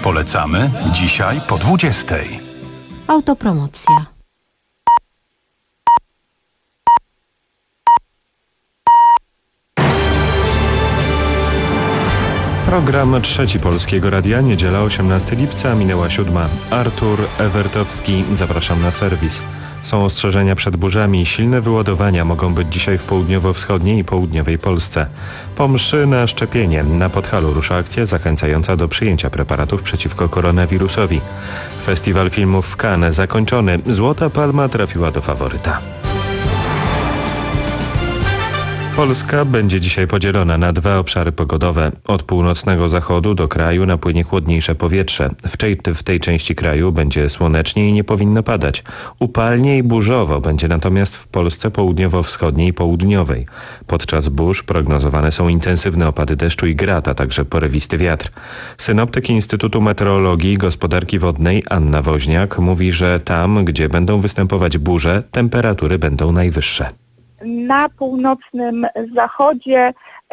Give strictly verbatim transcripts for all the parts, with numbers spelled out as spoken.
Polecamy dzisiaj po dwudziestej. Autopromocja. Program trzeci Polskiego Radia, niedziela osiemnastego lipca, minęła siódma. Artur Ewertowski, zapraszam na serwis. Są ostrzeżenia przed burzami. Silne wyładowania mogą być dzisiaj w południowo-wschodniej i południowej Polsce. Po mszy na szczepienie na Podhalu rusza akcja zachęcająca do przyjęcia preparatów przeciwko koronawirusowi. Festiwal filmów w Cannes zakończony. Złota Palma trafiła do faworyta. Polska będzie dzisiaj podzielona na dwa obszary pogodowe. Od północnego zachodu do kraju napłynie chłodniejsze powietrze. W tej, w tej części kraju będzie słonecznie i nie powinno padać. Upalnie i burzowo będzie natomiast w Polsce południowo-wschodniej i południowej. Podczas burz prognozowane są intensywne opady deszczu i grad, a także porywisty wiatr. Synoptyk Instytutu Meteorologii i Gospodarki Wodnej Anna Woźniak mówi, że tam, gdzie będą występować burze, temperatury będą najwyższe. Na północnym zachodzie,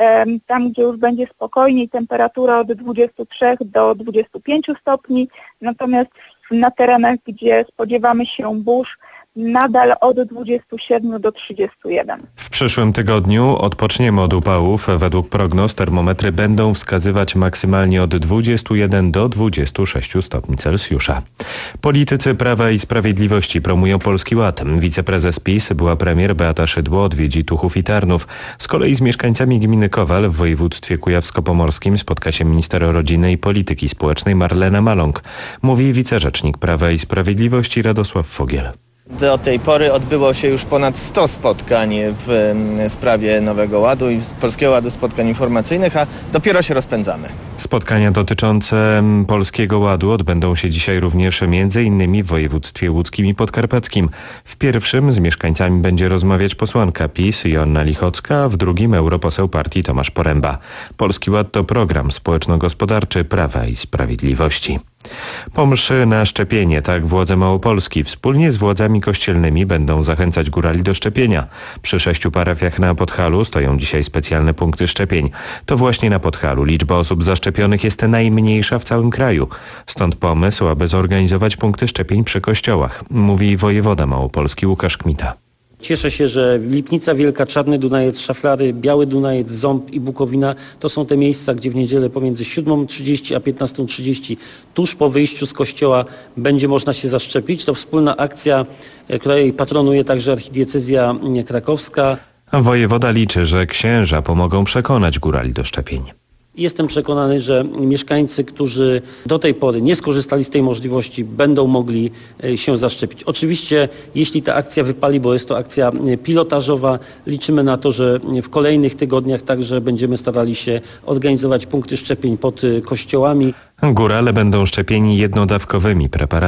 tam gdzie już będzie spokojniej, temperatura od dwudziestu trzech do dwudziestu pięciu stopni, natomiast na terenach, gdzie spodziewamy się burz, nadal od dwudziestu siedmiu do trzydziestu jeden. W przyszłym tygodniu odpoczniemy od upałów. Według prognoz termometry będą wskazywać maksymalnie od dwudziestu jeden do dwudziestu sześciu stopni Celsjusza. Politycy Prawa i Sprawiedliwości promują Polski Ład. Wiceprezes PiS, była premier Beata Szydło odwiedzi Tuchów i Tarnów. Z kolei z mieszkańcami gminy Kowal w województwie kujawsko-pomorskim spotka się minister rodziny i polityki społecznej Marlena Maląg. Mówi wicerzecznik Prawa i Sprawiedliwości Radosław Fogiel. Do tej pory odbyło się już ponad sto spotkań w sprawie Nowego Ładu i Polskiego Ładu, spotkań informacyjnych, a dopiero się rozpędzamy. Spotkania dotyczące Polskiego Ładu odbędą się dzisiaj również między innymi w województwie łódzkim i podkarpackim. W pierwszym z mieszkańcami będzie rozmawiać posłanka PiS Joanna Lichocka, a w drugim europoseł partii Tomasz Poręba. Polski Ład to program społeczno-gospodarczy Prawa i Sprawiedliwości. Po mszy na szczepienie, tak władze Małopolski wspólnie z władzami kościelnymi będą zachęcać górali do szczepienia. Przy sześciu parafiach na Podhalu stoją dzisiaj specjalne punkty szczepień. To właśnie na Podhalu liczba osób zaszczepionych jest najmniejsza w całym kraju. Stąd pomysł, aby zorganizować punkty szczepień przy kościołach, mówi wojewoda Małopolski Łukasz Kmita. Cieszę się, że Lipnica Wielka, Czarny Dunajec, Szaflary, Biały Dunajec, Ząb i Bukowina to są te miejsca, gdzie w niedzielę pomiędzy siódmą trzydzieści a piętnastą trzydzieści tuż po wyjściu z kościoła będzie można się zaszczepić. To wspólna akcja, której patronuje także archidiecezja krakowska. Wojewoda liczy, że księża pomogą przekonać górali do szczepień. Jestem przekonany, że mieszkańcy, którzy do tej pory nie skorzystali z tej możliwości, będą mogli się zaszczepić. Oczywiście, jeśli ta akcja wypali, bo jest to akcja pilotażowa, liczymy na to, że w kolejnych tygodniach także będziemy starali się organizować punkty szczepień pod kościołami. Górale będą szczepieni jednodawkowymi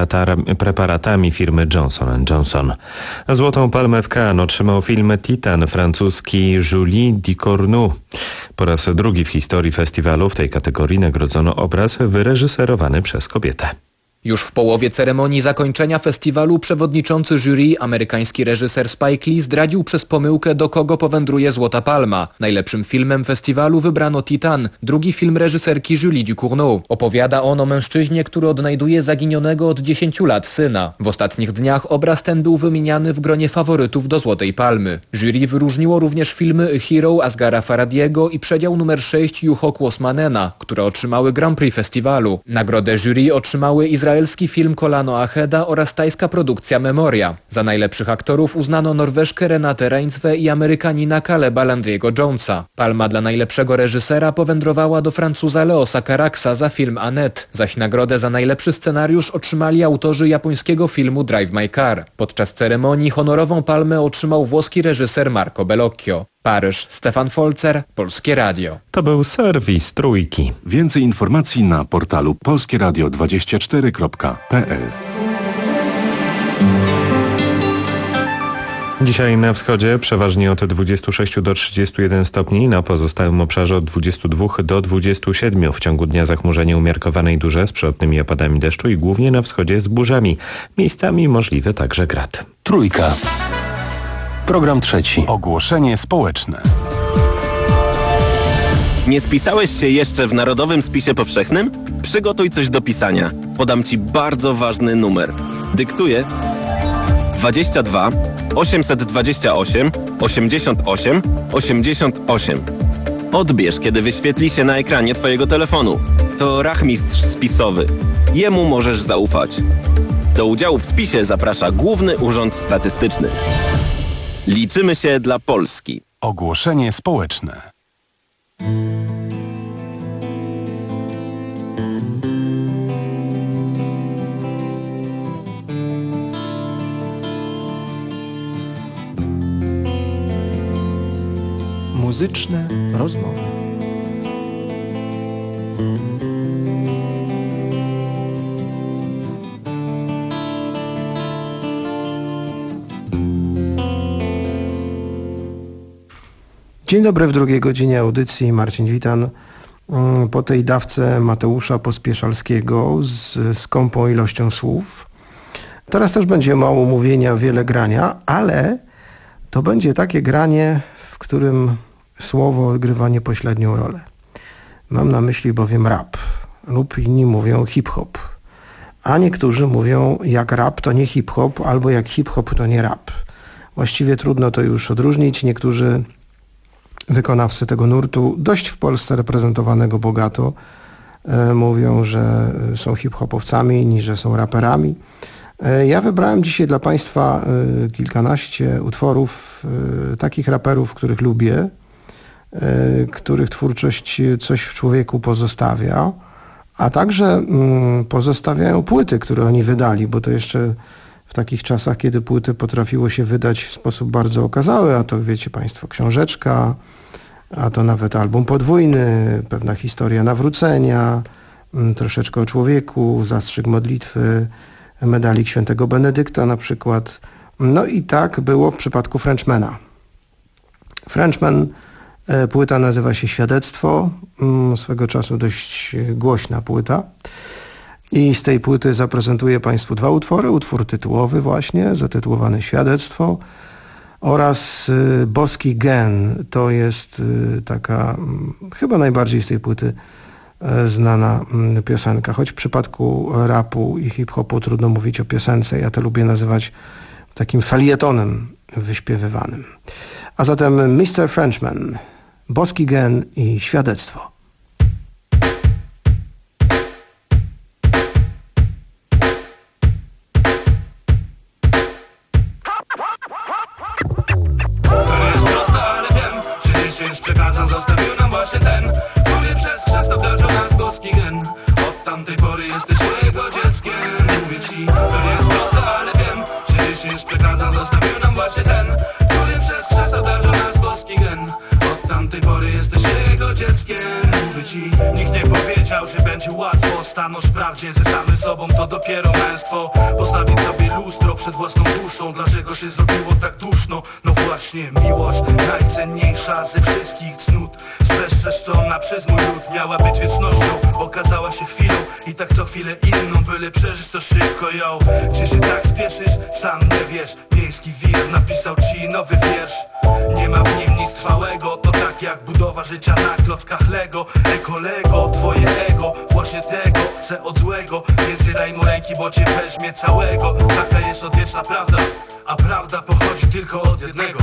preparatami firmy Johnson and Johnson. Złotą Palmę w Cannes otrzymał film Titan francuski Julie Ducournau. Po raz drugi w historii festiwalu w tej kategorii nagrodzono obraz wyreżyserowany przez kobietę. Już w połowie ceremonii zakończenia festiwalu przewodniczący jury, amerykański reżyser Spike Lee, zdradził przez pomyłkę, do kogo powędruje Złota Palma. Najlepszym filmem festiwalu wybrano Titan, drugi film reżyserki Julie Ducournau. Opowiada on o mężczyźnie, który odnajduje zaginionego od dziesięciu lat syna. W ostatnich dniach obraz ten był wymieniany w gronie faworytów do Złotej Palmy. Jury wyróżniło również filmy A Hero Asghara Farhadiego i Przedział numer sześć Juho Kuosmanena, które otrzymały Grand Prix festiwalu. Nagrodę jury otrzymały Izrael Izraelski film Kolano Acheda oraz tajska produkcja Memoria. Za najlepszych aktorów uznano Norweżkę Renate Reinsve i Amerykanina Caleba Landry'ego Jonesa. Palma dla najlepszego reżysera powędrowała do Francuza Leosa Caraxa za film Annette, zaś nagrodę za najlepszy scenariusz otrzymali autorzy japońskiego filmu Drive My Car. Podczas ceremonii honorową palmę otrzymał włoski reżyser Marco Bellocchio. Paryż, Stefan Folzer, Polskie Radio. To był serwis Trójki. Więcej informacji na portalu polskieradio dwadzieścia cztery kropka p l. Dzisiaj na wschodzie przeważnie od dwudziestu sześciu do trzydziestu jeden stopni, na pozostałym obszarze od dwudziestu dwóch do dwudziestu siedmiu. W ciągu dnia zachmurzenie umiarkowane i duże z przelotnymi opadami deszczu i głównie na wschodzie z burzami. Miejscami możliwy także grad. Trójka. Program trzeci. Ogłoszenie społeczne. Nie spisałeś się jeszcze w Narodowym Spisie Powszechnym? Przygotuj coś do pisania. Podam Ci bardzo ważny numer. Dyktuję dwadzieścia dwa osiemset dwadzieścia osiem osiemdziesiąt osiem osiemdziesiąt osiem. Odbierz, kiedy wyświetli się na ekranie Twojego telefonu. To rachmistrz spisowy. Jemu możesz zaufać. Do udziału w spisie zaprasza Główny Urząd Statystyczny. Liczymy się dla Polski. Ogłoszenie społeczne. Muzyczne rozmowy. Dzień dobry, w drugiej godzinie audycji Marcin Witan. Po tej dawce Mateusza Pospieszalskiego z skąpą ilością słów. Teraz też będzie mało mówienia, wiele grania, ale to będzie takie granie, w którym słowo odgrywa niepośrednią rolę. Mam na myśli bowiem rap, lub inni mówią hip-hop, a niektórzy mówią, jak rap to nie hip-hop, albo jak hip-hop to nie rap. Właściwie trudno to już odróżnić. Niektórzy wykonawcy tego nurtu, dość w Polsce reprezentowanego bogato, e, mówią, że są hip-hopowcami, niż że są raperami. E, ja wybrałem dzisiaj dla Państwa e, kilkanaście utworów e, takich raperów, których lubię, e, których twórczość coś w człowieku pozostawia, a także mm, pozostawiają płyty, które oni wydali, bo to jeszcze w takich czasach, kiedy płyty potrafiło się wydać w sposób bardzo okazały, a to wiecie Państwo, książeczka, a to nawet album podwójny, pewna historia nawrócenia, troszeczkę o człowieku, zastrzyk modlitwy, medalik świętego Benedykta na przykład. No i tak było w przypadku Frenchmana. Frenchman, płyta nazywa się Świadectwo, swego czasu dość głośna płyta. I z tej płyty zaprezentuję Państwu dwa utwory. Utwór tytułowy właśnie, zatytułowany Świadectwo, oraz Boski Gen. To jest taka chyba najbardziej z tej płyty znana piosenka. Choć w przypadku rapu i hip-hopu trudno mówić o piosence. Ja to lubię nazywać takim felietonem wyśpiewywanym. A zatem mister Frenchman, Boski Gen i Świadectwo. Przekazan zostawił nam właśnie ten, który przez chrzest obdarzył nas boski gen. Od tamtej pory jesteś jego dzieckiem. Mówię ci, to nie jest proste, ale wiem, że dzisiejszy przekazan zostawił nam właśnie ten, który przez chrzest obdarzył nas boski gen. Od tamtej pory jesteś jego dzieckiem. Mówię ci, nikt nie powiedział, że będzie łatwo stanąć prawdzie ze samym sobą, to dopiero męstwo. Postawić sobie lustro przed własną duszą. Dlaczego się zrobiło tak duszno? No właśnie, miłość najcenniejsza ze wszystkich cnót, zbezczeszczona przez mój lud, miała być wiecznością, okazała się chwilą i tak co chwilę inną, byle przeżyć to szybko ją. Czy się tak spieszysz? Sam nie wiesz. Miejski wir napisał ci nowy wiersz. Nie ma w nim nic trwałego, to tak jak budowa życia na klockach Lego. Ekolego, twoje ego, właśnie tego chcę od złego, więc nie daj mu ręki, bo cię weźmie całego. Taka jest odwieczna prawda, a prawda pochodzi tylko od jednego.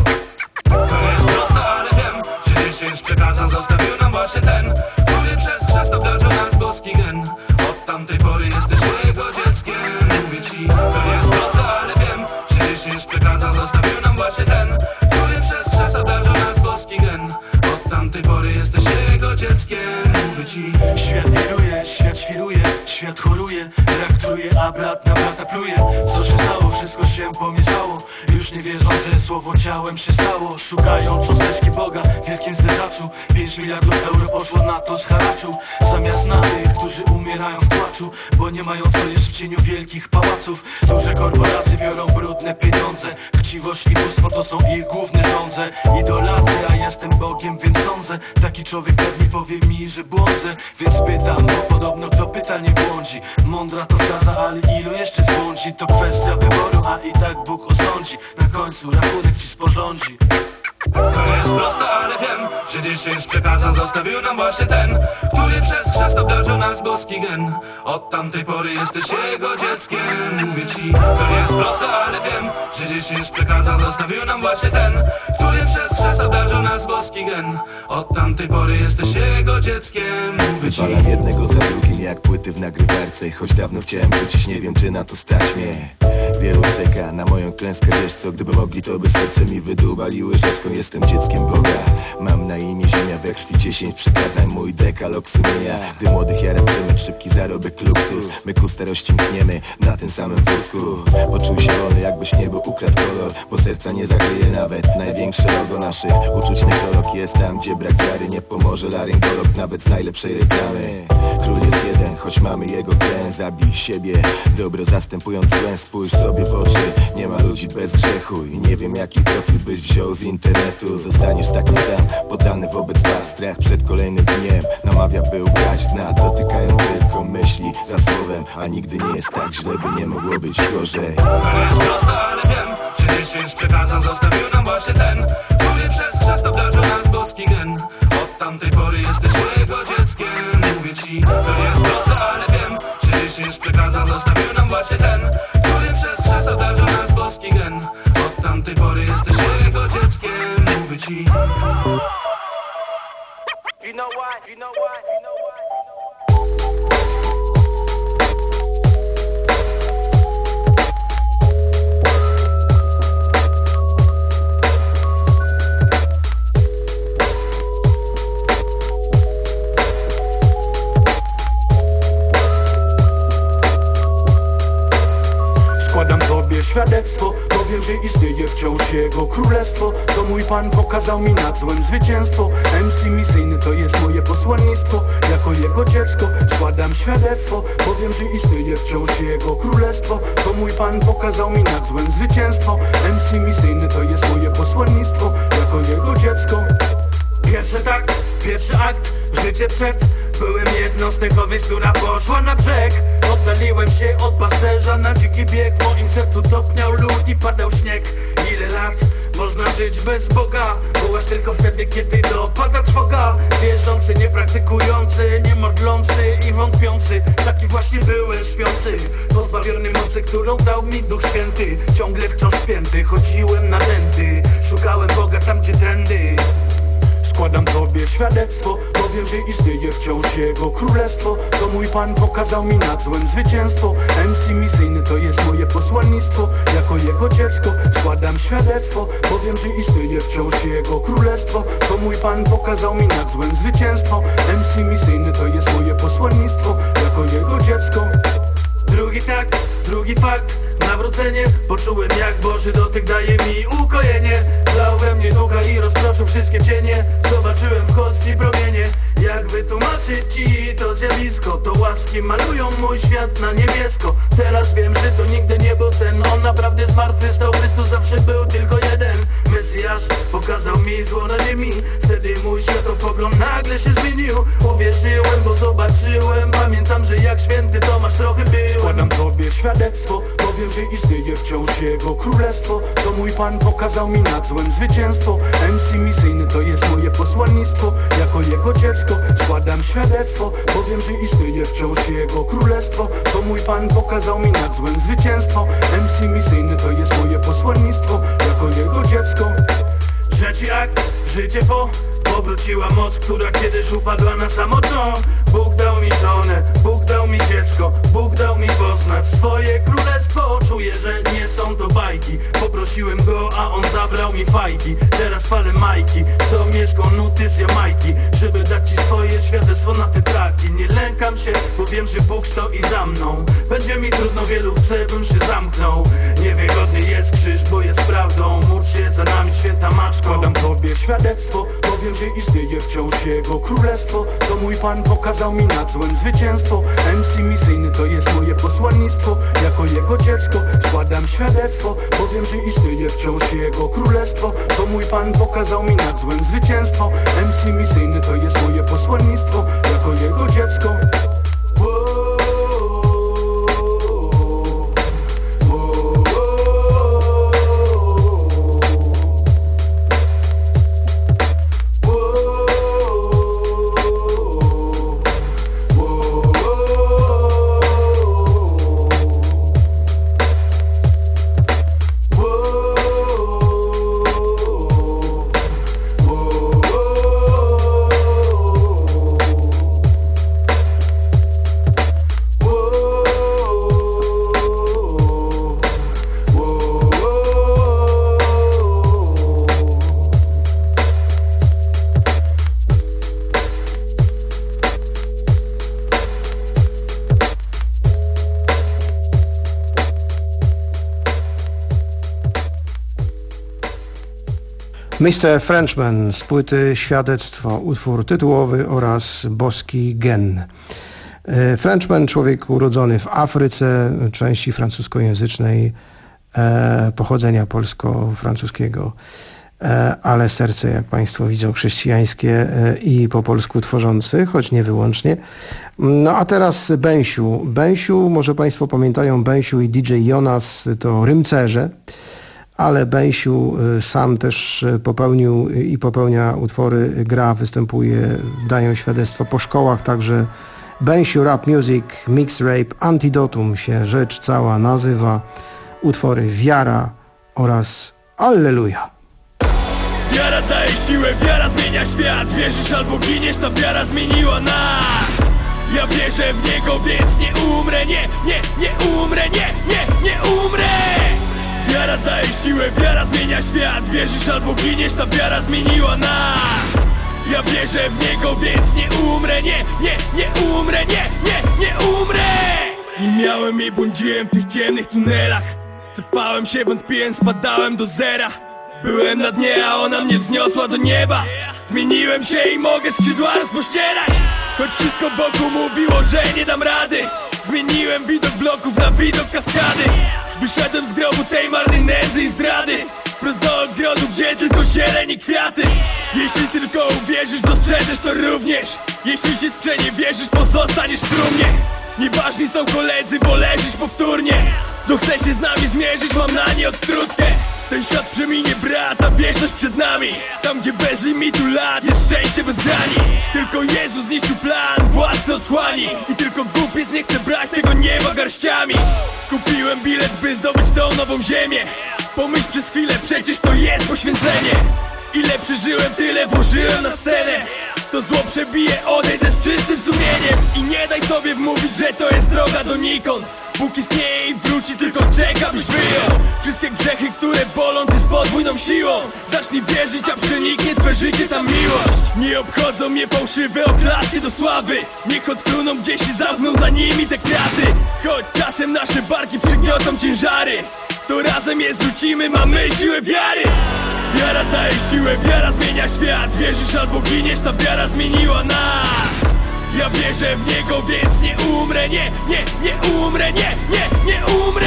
To nie jest proste, ale wiem, że dzisiejszy przekazan zostawił nam właśnie ten, który przez chrzest obdarzył nas boski gen. Od tamtej pory jesteś jego dzieckiem. Mówię ci, to nie jest proste, ale wiem, że dzisiejszy przekazan zostawił nam właśnie ten, który przez chrzest obdarzył nas boski gen. Od tamtej pory jesteś jego dzieckiem. Mówię ci, świat wiruje, świat świruje, świat choruje, rak truje, a brat na brata pluje. Co się stało? Wszystko się pomieszało. Już nie wierzą, że słowo ciałem się stało. Szukają cząsteczki Boga w wielkim zderzaczu. Pięć miliardów euro poszło na to z haraczu. Zamiast na tych, którzy umierają w płaczu, bo nie mają co jeść w cieniu wielkich pałaców. Duże korporacje biorą brudne pieniądze. Chciwość i bóstwo to są ich główne żądze. Idolaty, a jestem Bogiem, więc sądzę. Taki człowiek pewnie powie mi, że błądzę. Więc pytam, bo podobno kto pyta nie błądzi. Mądra to fraza, ale ilu jeszcze zbłądzi? To kwestia wyboru, a i tak Bóg osądzi. Na końcu rachunek ci sporządzi. To nie jest proste, ale wiem, że dzisiejszy przekazan zostawił nam właśnie ten, który przez chrzest obdarzył nas boski gen. Od tamtej pory jesteś jego dzieckiem. Mówię ci, to nie jest proste, ale wiem, że dzisiejszy przekazan zostawił nam właśnie ten, który przez chrzest obdarzył nas boski gen. Od tamtej pory jesteś jego dzieckiem. Mówię ci. Wypalam jednego za drugim jak płyty w nagrywarce. Choć dawno chciałem wrócić, nie wiem czy na to stać mnie. Wielu czeka na moją klęskę, wiesz co, gdyby mogli to by serce mi wydubali łyżeczką. Jestem dzieckiem Boga, mam na imię ziemia, we krwi dziesięć przykazań, mój dekalog sumienia. Gdy młodych jaram przemyt, szybki zarobek, luksus. My ku starości mkniemy na tym samym wózku. Poczuł się wolny, jakbyś niebo ukradł kolor, bo serca nie zakryje nawet największe logo naszych uczuć. Nekrolog jest tam, gdzie brak wiary nie pomoże laryngolog, nawet z najlepszej reklamy. Król jest jeden, choć mamy jego gen. Zabij siebie, dobro zastępując złę. Spójrz sobie w oczy, nie ma ludzi bez grzechu. I nie wiem jaki profil byś wziął z internetu. Zostaniesz taki sam, poddany wobec was. Strach przed kolejnym dniem namawia by ugrać dna. Dotykają tylko myśli za słowem, a nigdy nie jest tak źle, by nie mogło być gorzej. To nie jest proste, ale wiem, że dzisiejszy przekazan zostawił nam właśnie ten, który przez chrzest obdarzył nas boski gen. Od tamtej pory jesteś jego dzieckiem. Mówię ci, to nie jest proste, ale wiem, że dzisiejszy przekazan zostawił nam właśnie ten, który przez chrzest obdarzył nas boski gen. Od tamtej pory jesteś jego dzieckiem. Mówię ci. You know what, you know what, you know what. Składam tobie świadectwo, powiem, że istnieje wciąż jego królestwo. To mój Pan pokazał mi nad złem zwycięstwo. M C misyjny to jest moje posłannictwo. Jako jego dziecko składam świadectwo, powiem, że istnieje wciąż jego królestwo. To mój Pan pokazał mi nad złem zwycięstwo. M C misyjny to jest moje posłannictwo. Jako jego dziecko. Pierwszy tak, pierwszy akt, życie przed. Byłem jedną z tych owiec, która poszła na brzeg. Oddaliłem się od pasterza na dziki bieg. W moim sercu topniał lód i padał śnieg. Ile lat można żyć bez Boga? Wołasz tylko wtedy, kiedy dopada trwoga. Wierzący, niepraktykujący, niemodlący i wątpiący. Taki właśnie byłem śpiący, pozbawiony mocy, którą dał mi Duch Święty. Ciągle wciąż spięty, chodziłem na tędy. Szukałem Boga tam, gdzie trendy. Składam tobie świadectwo, powiem, że istnieje wciąż jego królestwo. To mój Pan pokazał mi nad złem zwycięstwo. M C misyjny to jest moje posłannictwo. Jako jego dziecko składam świadectwo, powiem, że istnieje wciąż jego królestwo. To mój Pan pokazał mi nad złem zwycięstwo. M C misyjny to jest moje posłannictwo. Jako jego dziecko. Drugi tak, drugi fakt, nawrócenie. Poczułem jak Boży dotyk daje mi ukojenie. Dał we mnie ducha i rozproszył wszystkie cienie. Zobaczyłem w hostii promienie. Jak wytłumaczyć ci to zjawisko? To łaski malują mój świat na niebiesko. Teraz wiem, że to nigdy nie był sen. On naprawdę zmartwychwstał, Chrystus zawsze był tylko jeden. Mesjasz pokazał mi zło na ziemi. Wtedy mój światopogląd nagle się zmienił. Uwierzyłem, bo zobaczyłem. Pamiętam, że jak święty Tomasz trochę byłem. Składam tobie świadectwo, powiem, że istnieje wciąż jego królestwo. To mój Pan pokazał mi nad złem zwycięstwo. M C misyjny to jest moje posłannictwo. Jako jego dziecko składam świadectwo, powiem, że istnieje wciąż jego królestwo. To mój Pan pokazał mi nad złem zwycięstwo. M C misyjny to jest moje posłannictwo. Jako jego dziecko. Trzeci akt, życie po. Powróciła moc, która kiedyś upadła na samotną. Bóg dał mi żonę, Bóg dał mi dziecko. Bóg dał mi poznać swoje królestwo. Czuję, że nie są to bajki. Poprosiłem go, a on zabrał mi fajki. Teraz palę majki, sto mieszką nuty z Jamajki. Żeby dać ci swoje świadectwo na te traki. Nie lękam się, bo wiem, że Bóg stoi za mną. Będzie mi trudno, wielu chce, bym się zamknął. Niewygodny jest krzyż, bo jest prawdą. Módl się za nami, święta Matko. Składam tobie świadectwo, powiem, że istnieje wciąż jego królestwo. To mój Pan pokazał mi nad złem zwycięstwo. M C misyjny to jest moje posłannictwo. Jako jego dziecko składam świadectwo, powiem, że istnieje wciąż jego królestwo. To mój Pan pokazał mi nad złem zwycięstwo. M C misyjny to jest moje posłannictwo. Jako jego dziecko. mister Frenchman z płyty Świadectwo, utwór tytułowy oraz boski gen. Frenchman, człowiek urodzony w Afryce, części francuskojęzycznej, e, pochodzenia polsko-francuskiego, e, ale serce, jak Państwo widzą, chrześcijańskie e, i po polsku tworzący, choć nie wyłącznie. No a teraz Bęsiu. Bęsiu, może Państwo pamiętają, Bęsiu i D J Jonas to rymcerze, ale Bęsiu sam też popełnił i popełnia utwory, gra, występuje, dają świadectwo po szkołach, także Bęsiu Rap Music, Mix Rape, Antidotum się rzecz cała nazywa, utwory Wiara oraz Alleluja. Wiara daje siłę, wiara zmienia świat. Wierzysz albo giniesz, ta wiara zmieniła nas. Ja wierzę w Niego, więc nie umrę, nie, nie, nie umrę, nie, nie, nie umrę. Wiara daje siłę, wiara zmienia świat. Wierzysz albo giniesz, ta wiara zmieniła nas. Ja wierzę w Niego, więc nie umrę, nie, nie, nie umrę, nie, nie, nie umrę. Nie miałem i błądziłem w tych ciemnych tunelach. Cofałem się, wątpiłem, spadałem do zera. Byłem na dnie, a ona mnie wzniosła do nieba. Zmieniłem się i mogę skrzydła rozpościerać. Choć wszystko wokół mówiło, że nie dam rady. Zmieniłem widok bloków na widok kaskady. Wyszedłem z grobu tej marnej nędzy i zdrady. Wprost do ogrodu, gdzie tylko zieleń i kwiaty. Jeśli tylko uwierzysz, dostrzeżesz to również. Jeśli się sprzeniewierzysz, pozostaniesz w trumnie. Nieważni są koledzy, bo leżysz powtórnie. Co chce się z nami zmierzyć, mam na nie odtrutkę. Ten świat przeminie, brat, a wieczność przed nami. Tam, gdzie bez limitu lat jest szczęście bez granic. Tylko Jezus zniszczył plan, władcy otchłani. I tylko głupiec nie chce brać tego nieba garściami. Kupiłem bilet, by zdobyć tą nową ziemię. Pomyśl przez chwilę, przecież to jest poświęcenie. Ile przeżyłem, tyle włożyłem na scenę. To zło przebije, odejdę z czystym sumieniem. I nie daj sobie wmówić, że to jest droga donikąd. Bóg istnieje i wróci, tylko czeka, byś wyjął wszystkie grzechy, które bolą cię z podwójną siłą. Zacznij wierzyć, a przeniknie twe życie ta miłość. Nie obchodzą mnie fałszywe oklaski do sławy. Niech odfruną gdzieś i zamkną za nimi te kraty. Choć czasem nasze barki przygniotą ciężary, to razem je zrzucimy, mamy siłę wiary. Wiara daje siłę, wiara zmienia świat. Wierzysz albo giniesz, ta wiara zmieniła nas. Ja wierzę w Niego, więc nie umrę, nie, nie, nie umrę, nie, nie, nie umrę.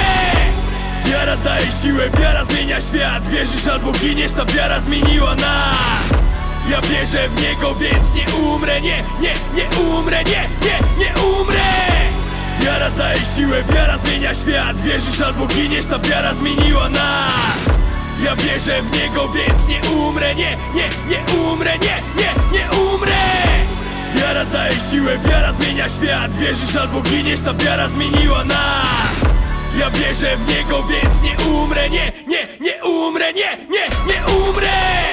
Wiara daje siłę, wiara zmienia świat. Wierzysz albo giniesz, ta wiara zmieniła nas. Ja wierzę w Niego, więc nie umrę, nie, nie, nie umrę, nie, nie, nie umrę. Wiara daje siłę, wiara zmienia świat. Wierzysz albo giniesz, ta wiara zmieniła nas. Ja wierzę w Niego, więc nie umrę, nie, nie, nie umrę, nie, nie, nie umrę. Wiara daje siłę, wiara zmienia świat. Wierzysz albo giniesz, ta wiara zmieniła nas. Ja wierzę w Niego, więc nie umrę, nie, nie, nie umrę, nie, nie, nie umrę.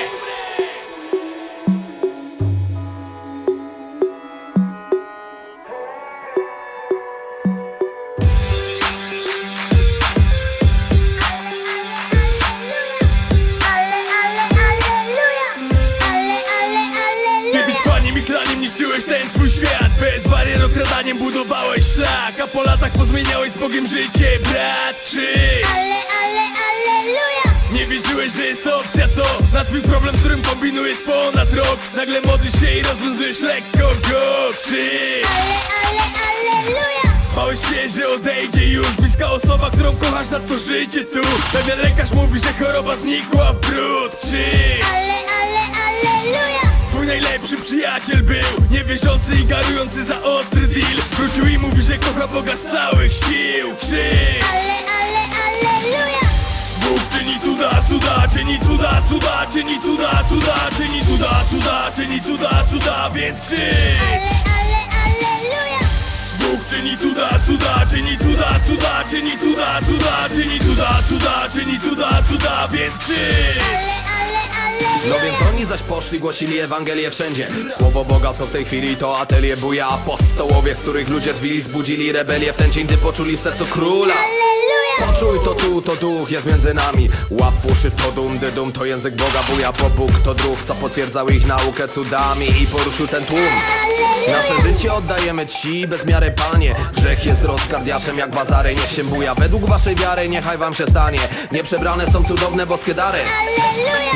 Niszczyłeś ten swój świat, bez barier okradaniem budowałeś szlak. A po latach pozmieniałeś z Bogiem życie, brat, krzyż. Ale, ale, alleluja. Nie wierzyłeś, że jest opcja, co? Na twój problem, z którym kombinujesz ponad rok. Nagle modlisz się i rozwiązujesz lekko go, krzyż. Ale, ale, alleluja. Bałeś się, że odejdzie już bliska osoba, którą kochasz, na to życie tu. Pewien lekarz mówi, że choroba znikła w brud, krzyż. Ale, ale, alleluja. Twój najlepszy przyjaciel był niewierzący i garujący za ostry deal. Wrócił i mówi, że kocha Boga z całych sił, krzyż. Ale, ale, alleluja. Bóg czyni cuda, cuda, czyni cuda, cuda, czyni cuda, cuda, czyni cuda, cuda, czyni cuda, cuda, więc krzyż. Ale, ale, alleluja. Bóg czyni cuda, cuda, czyni cuda, cuda, czyni cuda, cuda, czyni cuda, cuda, czyni cuda, cuda, więc krzyż. No więc oni zaś poszli, głosili Ewangelię wszędzie. Słowo Boga, co w tej chwili to atelier buja. Apostołowie, z których ludzie dwili, zbudzili rebelię. W ten dzień ty poczuli w sercu króla. Poczuj to tu, to duch jest między nami. Łap w uszy to dum, dy dum, to język Boga buja. Bo Bóg to druh, co potwierdzał ich naukę cudami i poruszył ten tłum. Nasze życie oddajemy Ci bez miary, Panie. Grzech jest rozkardiaszem jak bazary, niech się buja. Według waszej wiary niechaj wam się stanie. Nieprzebrane są cudowne boskie dary. Nie twój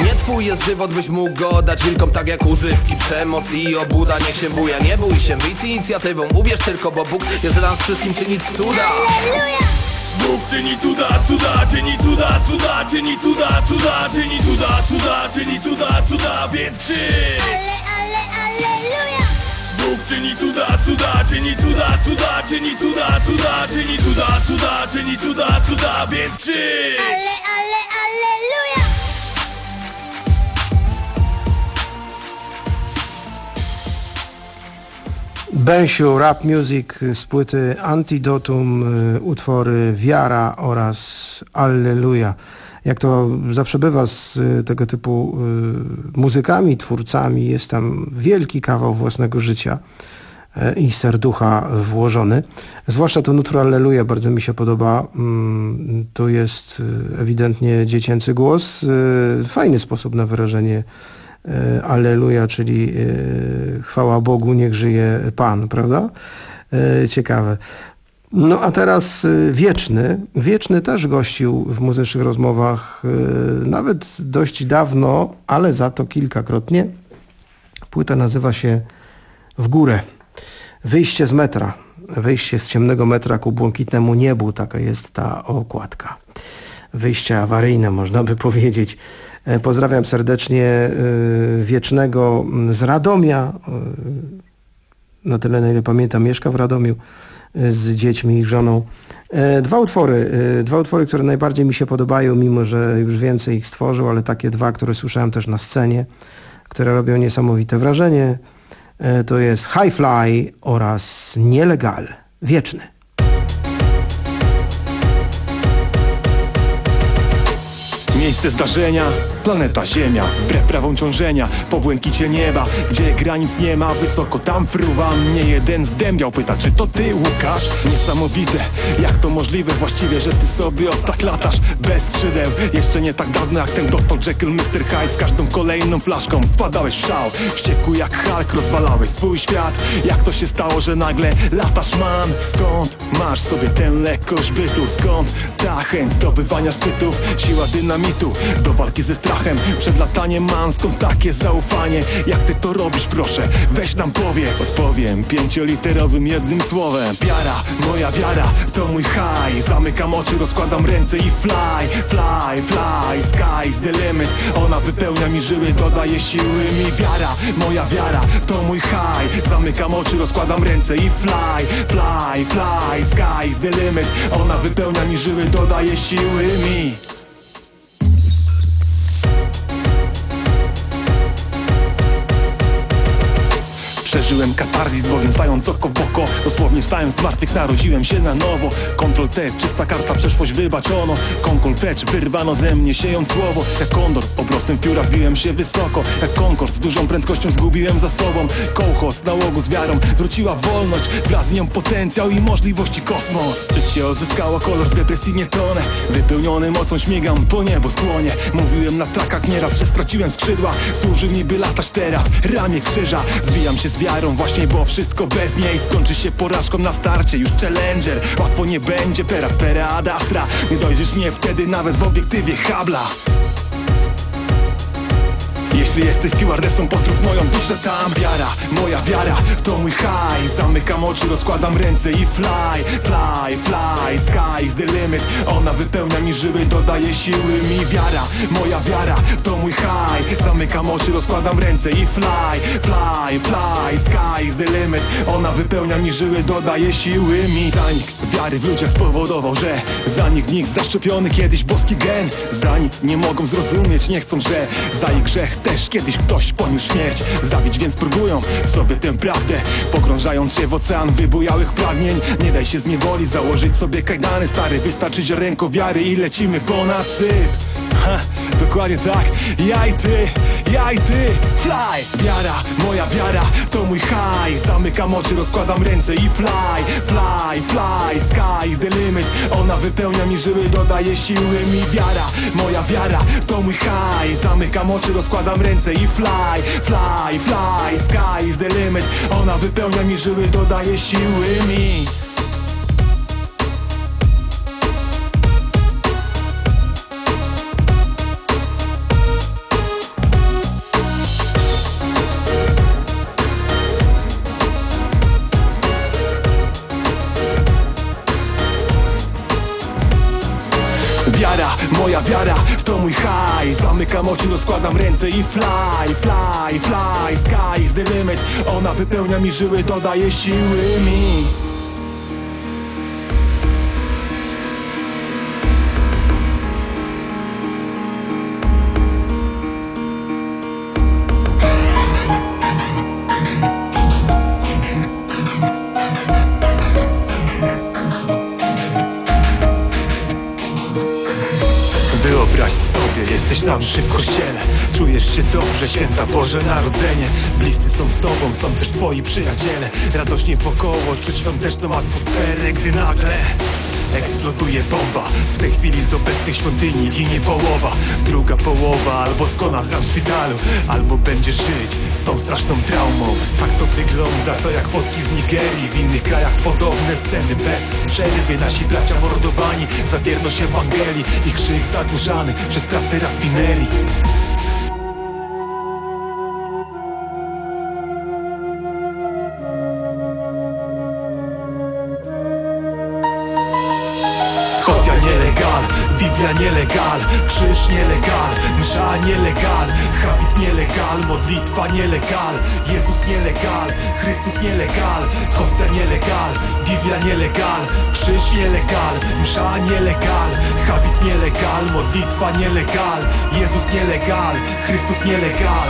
jest żywot, byś mógł go oddać wilkom tak jak używki. Przemoc i obuda, niech się buja, nie bój się, wyjdź z inicjatywą. Uwierz tylko, bo Bóg jest dla nas wszystkim, czynić cuda. Bóg czyni cuda, cuda, czyni cuda, cuda, czyni cuda, cuda, czyni cuda, cuda, czyni cuda, cuda, więc krzycz! Ale, ale, alleluja! Bóg czyni cuda, cuda, czyni cuda, cuda, czyni cuda, cuda, czyni cuda, cuda, czyni cuda, cuda, więc krzycz! Ale, ale, alleluja! Bensiu, rap music z płyty Antidotum, utwory Wiara oraz Alleluja. Jak to zawsze bywa z tego typu muzykami, twórcami, jest tam wielki kawał własnego życia i serducha włożony. Zwłaszcza ten utwór Alleluja bardzo mi się podoba. To jest ewidentnie dziecięcy głos. Fajny sposób na wyrażenie Alleluja, czyli chwała Bogu, niech żyje Pan, prawda? Ciekawe. No a teraz Wieczny. Wieczny też gościł w muzycznych rozmowach nawet dość dawno, ale za to kilkakrotnie. Płyta nazywa się W górę. Wyjście z metra. Wyjście z ciemnego metra ku błękitnemu niebu. Taka jest ta okładka. Wyjście awaryjne, można by powiedzieć. Pozdrawiam serdecznie Wiecznego z Radomia. Na tyle, na ile pamiętam, mieszka w Radomiu z dziećmi i żoną. Dwa utwory, dwa utwory, które najbardziej mi się podobają, mimo że już więcej ich stworzył, ale takie dwa, które słyszałem też na scenie, które robią niesamowite wrażenie. To jest High Fly oraz Nielegal. Wieczny. Miejsce zdarzenia, planeta Ziemia, wbrew prawom ciążenia, po błękicie nieba, gdzie granic nie ma, wysoko tam fruwam. Nie jeden zdębiał, pyta, czy to ty, Łukasz? Niesamowite, jak to możliwe właściwie, że ty sobie od tak latasz bez skrzydeł. Jeszcze nie tak dawno jak ten doktor Jekyll, mister Hyde, z każdą kolejną flaszką wpadałeś w szał. Wściekły jak Hulk, rozwalałeś swój świat. Jak to się stało, że nagle latasz, man? Skąd masz sobie tę lekkość bytu? Skąd ta chęć zdobywania szczytów? Siła dynamitu do walki ze strachem przed lataniem, man, skąd takie zaufanie? Jak ty to robisz, proszę, weź nam powiedz. Odpowiem pięcioliterowym jednym słowem. Wiara, moja wiara, to mój high. Zamykam oczy, rozkładam ręce i fly, fly, fly, sky's the limit. Ona wypełnia mi żyły, dodaje siły mi. Wiara, moja wiara, to mój high. Zamykam oczy, rozkładam ręce i fly, fly, fly, sky's the limit. Ona wypełnia mi żyły, dodaje siły mi. Przeżyłem katarzis, bowiem stając oko w oko, dosłownie wstając z martwych, narodziłem się na nowo. Kontrol T, czysta karta, przeszłość wybaczono. Konkol Tecz, wyrwano ze mnie, siejąc słowo. Jak kondor, obrosem pióra zbiłem się wysoko. Jak konkord, z dużą prędkością zgubiłem za sobą. Kołchos, nałogu z wiarą, wróciła wolność. Wraz z nią potencjał i możliwości kosmos. Życie odzyskało kolor, w depresji nie tonę. Wypełniony mocą śmigam po niebo skłonie. Mówiłem na trakach nieraz, że straciłem skrzydła. Służy mi, by latać teraz, ramię krzyża. Zbijam się z wiarą właśnie, bo wszystko bez niej skończy się porażką na starcie. Już challenger, łatwo nie będzie, teraz pera ad astra. Nie dojrzysz mnie wtedy nawet w obiektywie Hubble'a. Jeśli jesteś stewardessą, pozdrów moją duszę tam. Wiara, moja wiara, to mój high. Zamykam oczy, rozkładam ręce i fly, fly, fly, sky's the limit. Ona wypełnia mi żyły, dodaje siły mi. Wiara, moja wiara, to mój high. Zamykam oczy, rozkładam ręce i fly, fly, fly, sky's the limit. Ona wypełnia mi żyły, dodaje siły mi. Zanik wiary w ludziach spowodował, że zanik w nich zaszczepiony kiedyś boski gen. Za nic nie mogą zrozumieć, nie chcą, że za ich grzech też kiedyś ktoś poniósł śmierć. Zabić więc próbują sobie tę prawdę, pogrążając się w ocean wybujałych pragnień. Nie daj się zniewolić, założyć sobie kajdany stary. Wystarczy ziarenko wiary i lecimy ponad syf. Ha, dokładnie tak, ja i ty, ja i ty, fly. Wiara, moja wiara, to mój high. Zamykam oczy, rozkładam ręce i fly, fly, fly, sky's the limit. Ona wypełnia mi żyły, dodaje siły mi. Wiara, moja wiara, to mój high. Zamykam oczy, rozkładam ręce i fly, fly, fly, sky's the limit. Ona wypełnia mi żyły, dodaje siły mi. moja wiara, to mój high. Zamykam oczy, rozkładam ręce i fly, fly, fly, sky is the limit. Ona wypełnia mi żyły, dodaje siły mi. Wyobraź sobie, jesteś na mszy w kościele. Czujesz się dobrze, święta Boże Narodzenie. Bliscy są z tobą, są też twoi przyjaciele. Radośnie wokoło, czuć świąteczną atmosferę. Gdy nagle eksploduje bomba. W tej chwili z obecnych świątyni ginie połowa. Druga połowa albo skona w szpitalu, albo będzie żyć z tą straszną traumą. Tak to wygląda, to jak fotki z Nigerii. W innych krajach podobne sceny bez przerwy. Nasi bracia mordowani za wierność Ewangelii. Ich krzyk zaburzany przez pracę rafinerii. Hostia nielegal, Biblia nielegal, krzyż nielegal, msza nielegal, habit nielegal, modlitwa nielegal, Jezus nielegal, Chrystus nielegal, hostia nielegal, Biblia nielegal, krzyż nielegal, msza nielegal, habit nielegal, modlitwa nielegal, Jezus nielegal, Chrystus nielegal.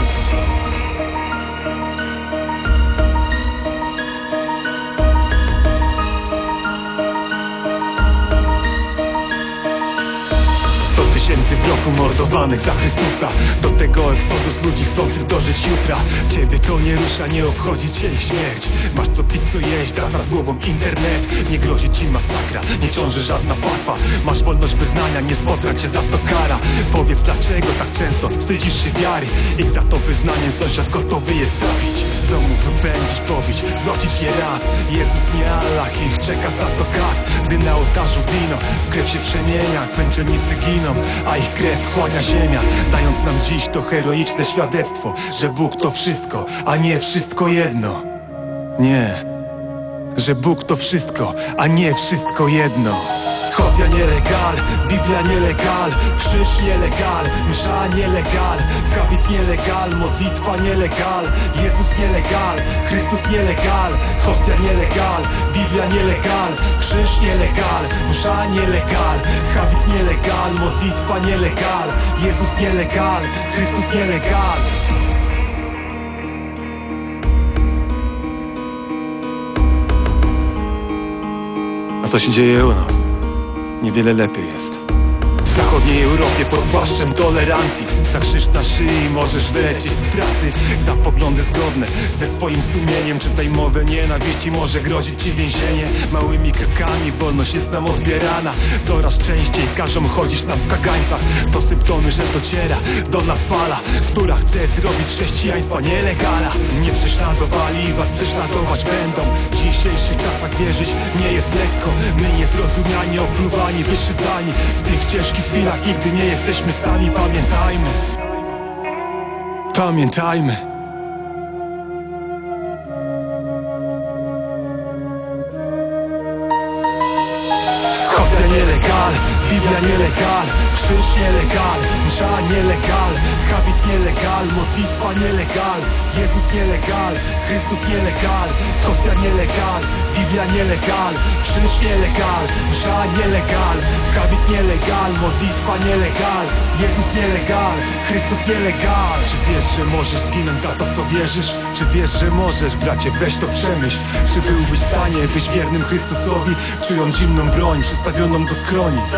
Tysięcy w roku mordowanych za Chrystusa. Do tego eksodus ludzi chcących dożyć jutra. Ciebie to nie rusza, nie obchodzi cię ich śmierć. Masz co pić, co jeść, dach nad głową internet. Nie grozi ci masakra, nie ciąży żadna fatwa. Masz wolność wyznania, nie spotka cię za to kara. Powiedz dlaczego tak często wstydzisz się wiary. Ich za to wyznaniem sąsiad gotowy jest zabić. Z domu wypędzić, pobić, zwrócić je raz. Jezus nie Allah, ich czeka za to kat. Gdy na ołtarzu wino w krew się przemienia, męczennicy giną, a ich krew wchłania ziemia, dając nam dziś to heroiczne świadectwo, że Bóg to wszystko, a nie wszystko jedno. Nie, że Bóg to wszystko, a nie wszystko jedno. Hostia nielegal, Biblia nielegal, krzyż nielegal, msza nielegal, habit nielegal, modlitwa nielegal, Jezus nielegal, Chrystus nielegal, hostia nielegal, Biblia nielegal, krzyż nielegal, msza nielegal, habit nielegal, modlitwa nielegal, Jezus nielegal, Chrystus nielegal. A co się dzieje u nas? Niewiele lepiej jest. W zachodniej Europie pod płaszczem tolerancji za krzyż na szyi możesz wylecieć z pracy. Za poglądy zgodne ze swoim sumieniem. Czytaj mowę nienawiści, może grozić ci więzienie. Małymi krokami wolność jest nam odbierana. Coraz częściej każą chodzić nam w kagańcach. To symptomy, że dociera do nas fala, która chce zrobić z chrześcijaństwa nielegalna. Nie prześladowali, was prześladować będą. W dzisiejszych czasach wierzyć nie jest lekko. My niezrozumiani, opluwani, wyszydzani. W tych ciężkich chwilach nigdy nie jesteśmy sami. Pamiętajmy, pamiętajmy. Hostia nielegal, Biblia nielegal, krzyż nielegal, msza nielegal, habit nielegal, modlitwa nielegal, Jezus nielegal, Chrystus nielegal, hostia nielegal, Biblia nielegal, krzyż nielegal, msza nielegal, habit nielegal, modlitwa nielegal, Jezus nielegal, Chrystus nielegal. Czy wiesz, że możesz zginąć za to, w co wierzysz? Czy wiesz, że możesz, bracie, weź to przemyśl. Czy byłbyś w stanie być wiernym Chrystusowi, czując zimną broń przystawioną do skronic?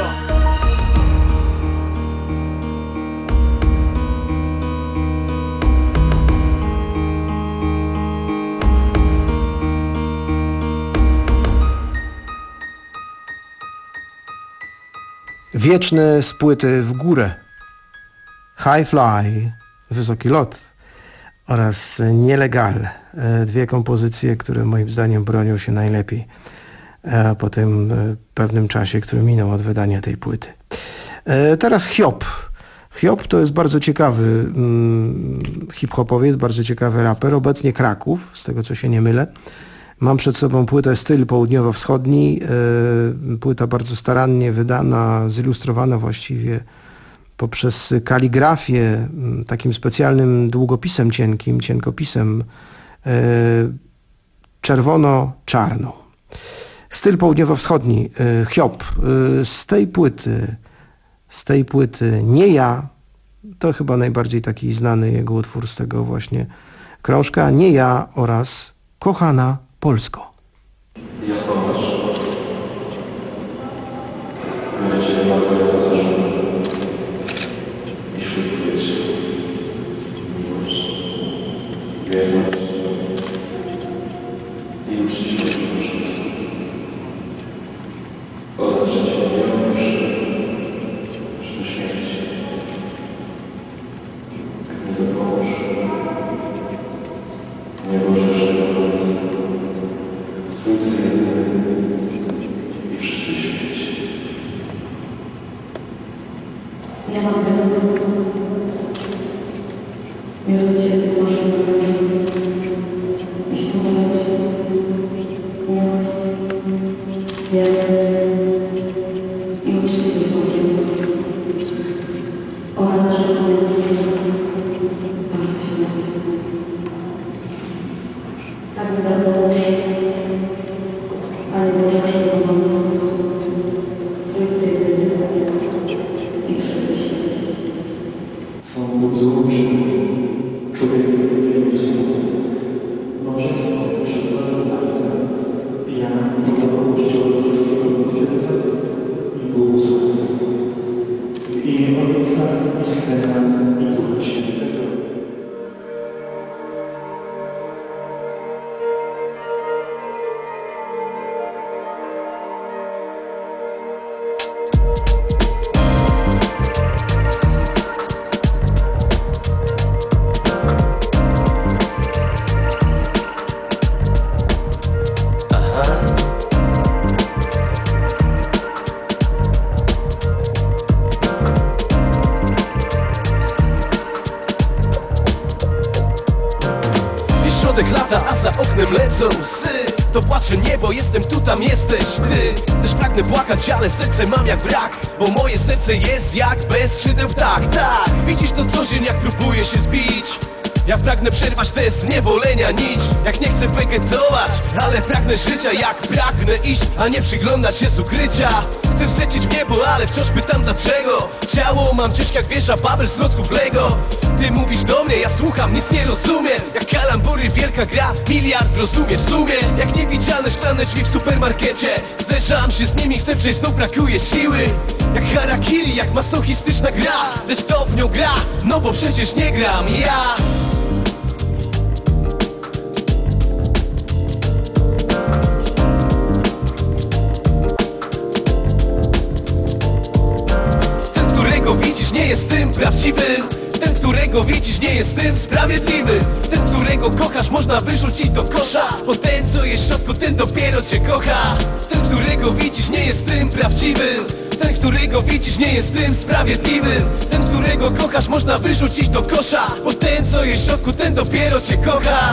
Wieczne z płyty w górę, High Fly, wysoki lot oraz Nielegal. Dwie kompozycje, które moim zdaniem bronią się najlepiej po tym pewnym czasie, który minął od wydania tej płyty. Teraz Hiob. Hiob to jest bardzo ciekawy mm, hip-hopowiec, bardzo ciekawy raper, obecnie Kraków, z tego co się nie mylę. Mam przed sobą płytę Styl Południowo-Wschodni, płyta bardzo starannie wydana, zilustrowana właściwie poprzez kaligrafię, takim specjalnym długopisem cienkim, cienkopisem czerwono-czarną. Styl Południowo-Wschodni, Hiob. Z tej płyty, z tej płyty Nie ja, to chyba najbardziej taki znany jego utwór z tego właśnie krążka, Nie ja oraz Kochana Polsko. Ja Tomasz, biorę Cię do mojego zarządu i ślubuję Ci miłość, wierność i uczciwość mężczyzn oraz że Cię nie muszę do śmierci. Jak mi dopomóż, nie możesz tego Ojca, Twój Syn jedyny i wszyscy święci. Ja mam wiele miłujcie Ty Boże zagrożenie i ściągajcie się miłość, wierność i uczciwość małżeństwa oraz że się bardzo śmierci. Tak wydawało się, ale nie naszego pomocy, Trójcy jedyny i wszyscy święci. Są wzruszeni, człowiek nie rozumie. Małżeństwo przez Was zawarte. Ja nie mam Kościoła Królewskiego potwierdzę i błogosławię. W imię Ojca i Syna i Ducha Świętego. Lata, a za oknem lecą łzy. To płacze niebo, jestem tu, tam jesteś Ty. Też pragnę płakać, ale serce mam jak wrak, bo moje serce jest jak bez skrzydeł ptak. Tak, widzisz to co dzień, jak próbuję się zbić. Ja pragnę przerwać te zniewolenia nić. Jak nie chcę wegetować, ale pragnę życia. Jak pragnę iść, a nie przyglądać się z ukrycia. Chcę wzlecieć w niebo, ale wciąż pytam dlaczego. Ciało mam ciężkie jak wieża Babel z klocków Lego. Ty mówisz do mnie, ja słucham, nic nie rozumiem. Jak kalambury, wielka gra, miliard rozumie w sumie. Jak niewidzialne szklane drzwi w supermarkecie. Zderzam się z nimi, chcę przejść, znów brakuje siły. Jak harakiri, jak masochistyczna gra. Lecz kto w nią gra? No bo przecież nie gram ja. Ten, którego widzisz, nie jest tym prawdziwym. Ten, którego widzisz, nie jest tym sprawiedliwy. Ten, którego kochasz, można wyrzucić do kosza, bo ten, co jest w środku, ten dopiero cię kocha. Ten, którego widzisz, nie jest tym prawdziwym. Ten, którego widzisz, nie jest tym sprawiedliwym. Ten, którego kochasz, można wyrzucić do kosza, bo ten, co jest w środku, ten dopiero cię kocha.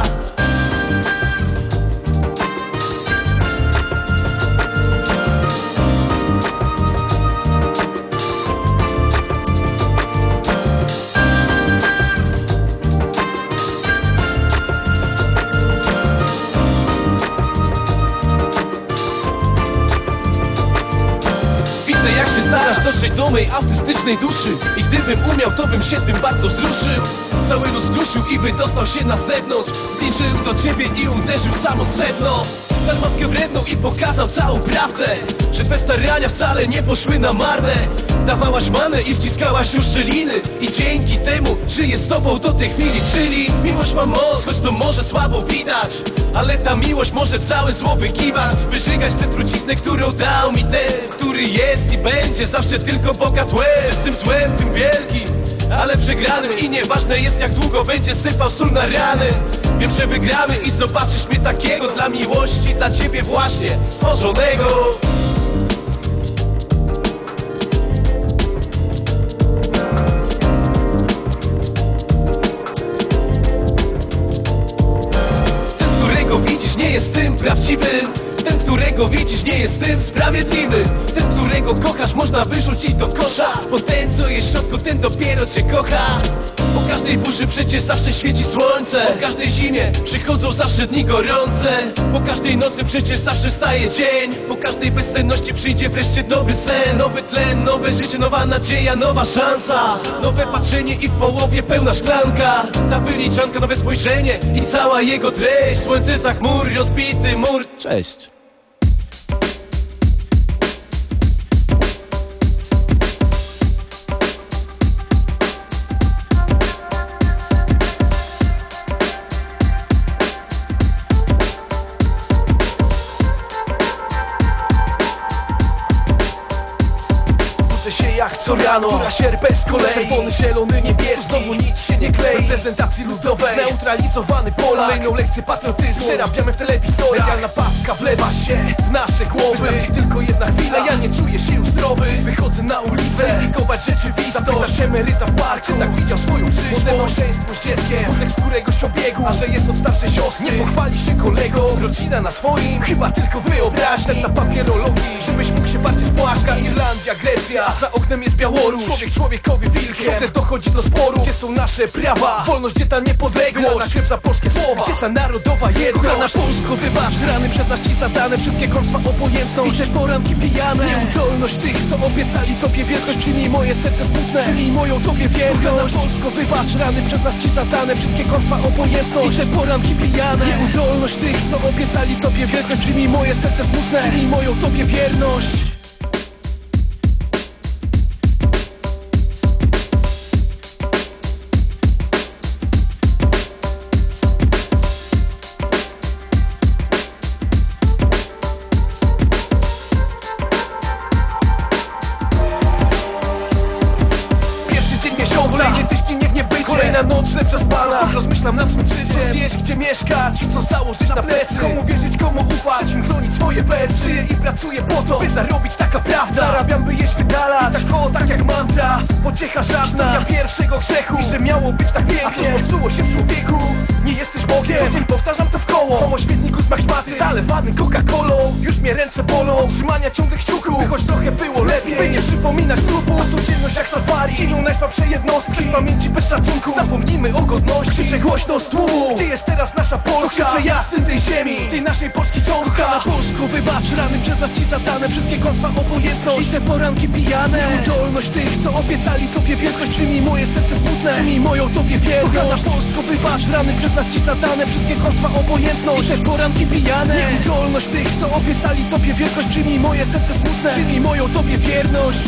Starasz dotrzeć do mej autystycznej duszy. I gdybym umiał, to bym się tym bardzo wzruszył. Cały rozkruszył i wydostał się na zewnątrz. Zbliżył do ciebie i uderzył w samo sedno. Zdał maskę wredną i pokazał całą prawdę, że twe starania wcale nie poszły na marne. Dawałaś manę i wciskałaś uszczeliny. I dzięki temu żyję z tobą do tej chwili. Czyli miłość ma moc, choć to może słabo widać, ale ta miłość może całe zło wykiwać. Wyżygać tę truciznę, którą dał mi ten, który jest i będzie zawsze tylko bogat łez. Tym złem, tym wielkim, ale przegranym. I nieważne jest, jak długo będzie sypał sól na rany. Wiem, że wygramy i zobaczysz mnie takiego, dla miłości, dla ciebie właśnie stworzonego. Nie jest tym prawdziwym. którego widzisz, nie jest tym sprawiedliwy. Ten, którego kochasz, można wyrzucić do kosza, bo ten, co jest w środku, ten dopiero cię kocha. Po każdej burzy przecież zawsze świeci słońce, po każdej zimie przychodzą zawsze dni gorące, po każdej nocy przecież zawsze wstaje dzień, po każdej bezsenności przyjdzie wreszcie dobry sen. Nowy tlen, nowe życie, nowa nadzieja, nowa szansa, nowe patrzenie i w połowie pełna szklanka. Ta wyliczanka, nowe spojrzenie i cała jego treść. Słońce za chmur, rozbity mur. Cześć. Jak co rano, która sierpę z kolei, czerwony, zielony, niebieski, znowu nic się nie klei. Reprezentacji ludowej, zneutralizowany Polak, kolejną lekcję patriotyzmu przerabiamy w telewizorach. Medialna paska wlewa się w nasze głowy. Wystarczy tylko jedna chwila, ja nie czuję się już zdrowy. Wychodzę na ulicę, weryfikować rzeczywistość. Zapytasz emeryta w parku, czy tak widział swoją przyszłość. Młode małżeństwo z dzieckiem, wózek z któregoś obiegu, a że jest od starszej siostry, nie pochwali się kolegą. Rodzina na swoim, chyba tylko wyobraźni. Na papierologii, żebyś mógł się bardziej spłaszka. Irlandia, Grecja, a za oknem jest Białoruś. Człowiek człowiekowi wilkiem, ciągle dochodzi do sporu. Gdzie są nasze prawa? Wolność, gdzie ta niepodległość? Na chleb za polskie słowa, gdzie ta narodowa jedność? Kochana Polsko, wybacz rany przez nas ci zadane, wszystkie kłamstwa, obojętność i te poranki pijane. Nieudolność tych, co obiecali tobie wielkość. Przyjmij moje serce smutne, przyjmij moją tobie wierność. Kochana Polsko, wybacz rany przez nas ci zadane, wszystkie kłamstwa, obojętność i te poranki pijane. Nieudolność tych, co obiecali tobie wielkość. Przyjmij moje serce smutne, przyjmij moją tobie wierność. Kolejna noc lepsza spana, rozmyślam nad swym życiem. Zjeść, gdzie mieszkać i co założyć na plecy. Komu wierzyć, komu ufać, im chronić swoje wersy. Żyję i pracuję po to, by zarobić, taka prawda. Zarabiam, by jeść, wydalać, i tak to tak jak mantra. Pociecha żadna, historia pierwszego grzechu. I że miało być tak pięknie, a coś popsuło się w człowieku. Nie jesteś Bogiem, co dzień powtarzam to w koło. Po śmietniku smak szmaty, zalewany Coca-Colą. Już mnie ręce bolą, trzymania ciągłych kciuków, by choć trochę było lepiej, by nie przypominać trupu. A codzienność jak safari, giną najsłabsze jednostki. Bez pamięci, bez szacunku, zapomnijmy o godności. Krzyczę głośno z tłumu, gdzie jest teraz nasza Polska? To krzyczę ja, syn tej ziemi, tej naszej Polski cząstka. Kochana Polsko, wybacz rany przez nas ci zadane, wszystkie kłamstwa, obojętność i te poranki pijane. Nieudolność tych, co obiecali tobie wielkość. Przyjmij moje serce smutne, przyjmij moją tobie wierność. Kochana Polsko, wybacz rany przez nas ci zadane, wszystkie kłamstwa, obojętność i te poranki pijane. Nieudolność tych, co obiecali tobie wielkość. Przyjmij moje serce smutne, przyjmij moją tobie wierność.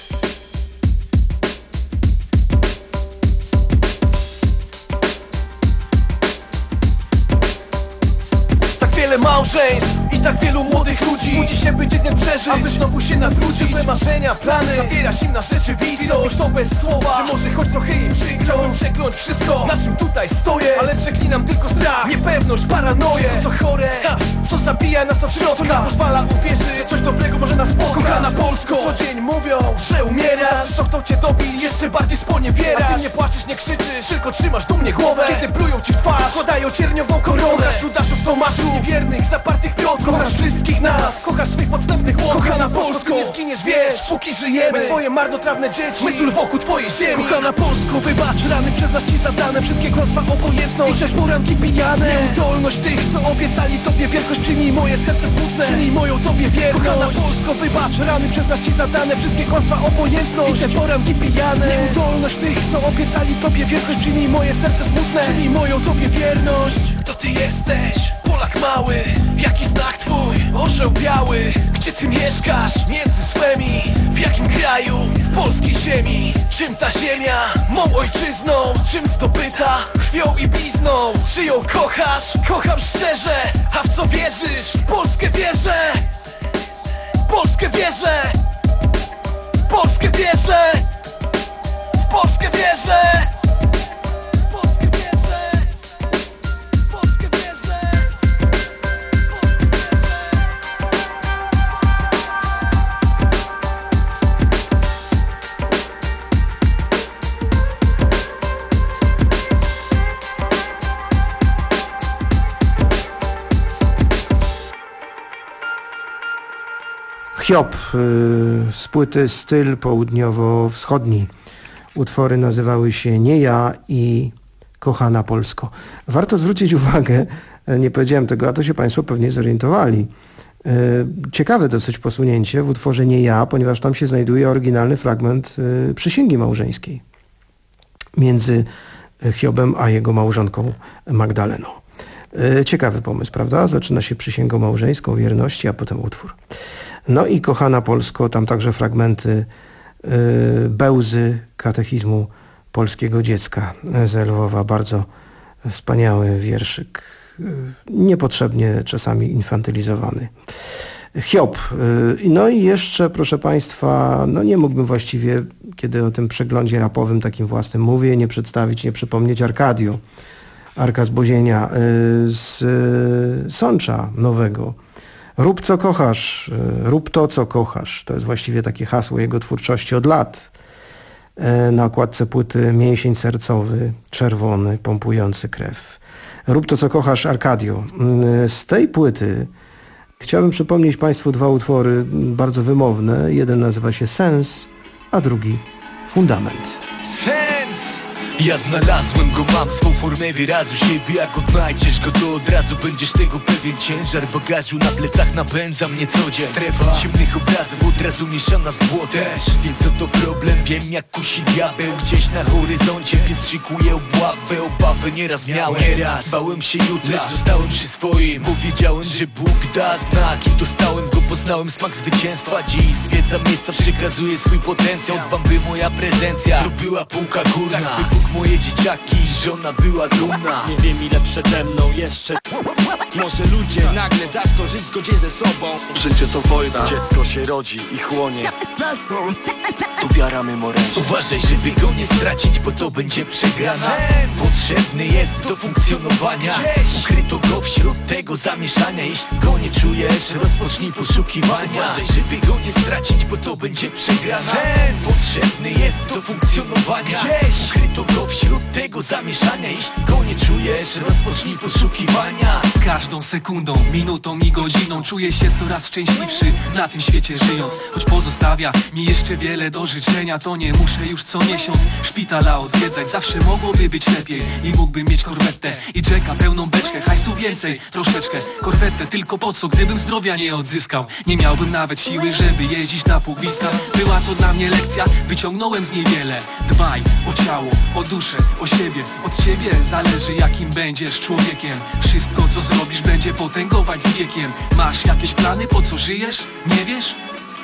Wiele małżeństw i tak wielu młodych ludzi budzi się, by dzień przeżyć, aby znowu się nawrócić. Złe marzenia, plany, zabiera zimna rzeczywistość. To bez słowa, że może choć trochę im przykro. Chciałbym przekląć wszystko, na czym tutaj stoję, ale przeklinam tylko strach, niepewność, paranoję. To co chore, ha, co zabija nas od środka, co nie pozwala uwierzyć, że coś dobrego może nas spotkać. Kochana Polsko, co dzień mówią, że umierasz, co chcą cię dobić, jeszcze bardziej sponiewierać. A ty nie płaczesz, nie krzyczysz, tylko trzymasz dumnie głowę, kiedy plują ci w twarz, wkładają cierniową koronę. Kochasz Judaszów, Tomaszów, wiernych, zapartych Piotrów. Kochasz wszystkich nas, kochasz swych podstępnych łowów. Kochana Polsko, nie zginiesz, wiesz, póki żyjemy. My twoje marnotrawne dzieci, myśl wokół twojej ziemi. Kochana Polsko, wybacz rany przez nas ci zadane, wszystkie kłamstwa, obojętność i też poranki pijane. Nieudolność tych, co obiecali tobie wielkość. Przyjmij moje serce smutne, przyjmij moją tobie wierność. Kochana Polsko, wybacz rany przez nas ci zadane, wszystkie kłamstwa, obojętność i te poranki pijane. Nieudolność tych, co obiecali tobie wielkość. Przyjmij moje serce smutne, przyjmij moją tobie wierność. Kto ty jesteś? Polak mały, jaki znak twój? Orzeł biały, gdzie ty mieszkasz? Między swemi, w jakim kraju? W polskiej ziemi. Czym ta ziemia? Mą ojczyzną. Czym zdobyta? Krwią i blizną. Czy ją kochasz? Kocham szczerze. A w co wierzysz? W Polskę wierzę. W Polskę wierzę. W Polskę wierzę. W Polskę wierzę. Hiob z płyty Styl Południowo-Wschodni. Utwory nazywały się Nie ja i Kochana Polsko. Warto zwrócić uwagę, nie powiedziałem tego, a to się Państwo pewnie zorientowali. Ciekawe dosyć posunięcie w utworze Nie ja, ponieważ tam się znajduje oryginalny fragment przysięgi małżeńskiej między Hiobem a jego małżonką Magdaleną. Ciekawy pomysł, prawda? Zaczyna się przysięgą małżeńską, wierności, a potem utwór. No i Kochana Polsko, tam także fragmenty Bełzy katechizmu polskiego dziecka z Lwowa. Bardzo wspaniały wierszyk, niepotrzebnie czasami infantylizowany. Hiob. No i jeszcze, proszę Państwa, no nie mógłbym właściwie, kiedy o tym przeglądzie rapowym takim własnym mówię, nie przedstawić, nie przypomnieć Arkadio, Arka z Bozienia, z Sącza Nowego. Rób co kochasz, rób to co kochasz. To jest właściwie takie hasło jego twórczości od lat. Na okładce płyty mięsień sercowy, czerwony, pompujący krew. Rób to co kochasz, Arkadio. Z tej płyty chciałbym przypomnieć Państwu dwa utwory bardzo wymowne. Jeden nazywa się Sens, a drugi Fundament. Sens! Ja znalazłem go, mam swą formę wyrazu siebie. Jak odnajdziesz go, to od razu będziesz tego pewien. Ciężar bagażu na plecach napędza mnie co dzień. Strefa ciemnych obrazów od razu mieszana z błotem. Więc co to problem, wiem jak kusi diabeł. Gdzieś na horyzoncie pies szykuje obławę. Obawy nieraz miałem, nieraz bałem się jutra, lecz zostałem przy swoim, bo wiedziałem, że Bóg da znak. I dostałem go, poznałem smak zwycięstwa. Dziś zwiedzam miejsca, przekazuję swój potencjał. Dbam, by moja prezencja to była półka górna. Moje dzieciaki i żona była dumna. Nie wiem ile przede mną jeszcze. Może ludzie nagle zaczną żyć w zgodzie ze sobą. Życie to wojna, dziecko się rodzi i chłonie. Tu wiara memoręża. Uważaj, żeby go nie stracić, bo to będzie przegrana. Potrzebny jest do funkcjonowania. Ukryto go wśród tego zamieszania. Jeśli go nie czujesz, rozpocznij poszukiwania. Uważaj, żeby go nie stracić, bo to będzie przegrana. Potrzebny jest do funkcjonowania. Ukryto go wśród tego zamieszania. Jeśli go nie czujesz, rozpocznij poszukiwania. Z każdą sekundą, minutą i godziną czuję się coraz szczęśliwszy na tym świecie żyjąc. Choć pozostawia mi jeszcze wiele do życzenia, to nie muszę już co miesiąc szpitala odwiedzać. Zawsze mogłoby być lepiej i mógłbym mieć korwetę i Jacka pełną beczkę, hajsu więcej, troszeczkę. Korwetę tylko po co, gdybym zdrowia nie odzyskał. Nie miałbym nawet siły, żeby jeździć na półwiska. Była to dla mnie lekcja, wyciągnąłem z niej wiele. Dbaj o ciało, o duszę, o siebie. Od ciebie zależy jakim będziesz człowiekiem. Wszystko co zrobisz będzie potęgować z wiekiem. Masz jakieś plany, po co żyjesz? Nie wiesz?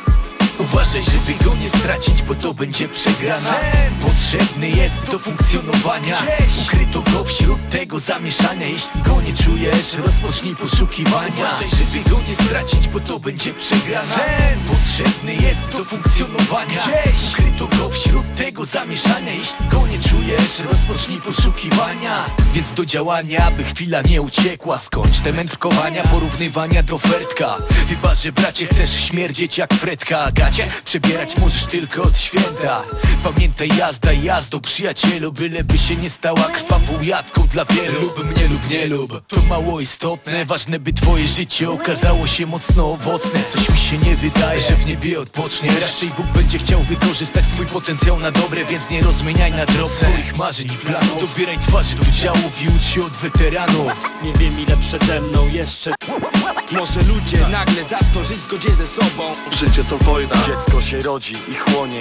Uważaj, żeby go nie stracić, bo to będzie przegrana. Potrzebny jest do funkcjonowania. Ukryto go wśród tego zamieszania. Jeśli go nie czujesz, rozpocznij poszukiwania. Uważaj, żeby go nie stracić, bo to będzie przegrana. Potrzebny jest do funkcjonowania. Ukryto go wśród tego zamieszania. Jeśli go nie czujesz, rozpocznij poszukiwania. Więc do działania, by chwila nie uciekła. Skończ te mędrkowania, porównywania do Fredka. Chyba że bracie chcesz śmierdzieć jak Fredka. Gacie przebierać możesz tylko od święta. Pamiętaj, jazda jazdą, przyjacielu. Byleby się nie stała krwawą jadką dla wielu. Lub mnie lub nie lub, to mało istotne. Ważne, by twoje życie okazało się mocno owocne. Coś mi się nie wydaje, że w niebie odpoczniesz. Raczej Bóg będzie chciał wykorzystać twój potencjał na dobre. Więc nie rozmieniaj na drobne swoich marzeń i planów. Dobieraj twarzy do działów i ucz się od weteranów. Nie wiem ile przede mną jeszcze. Może ludzie nagle zaczną żyć w zgodzie ze sobą. Życie to wojna, dziecko się rodzi i chłonie.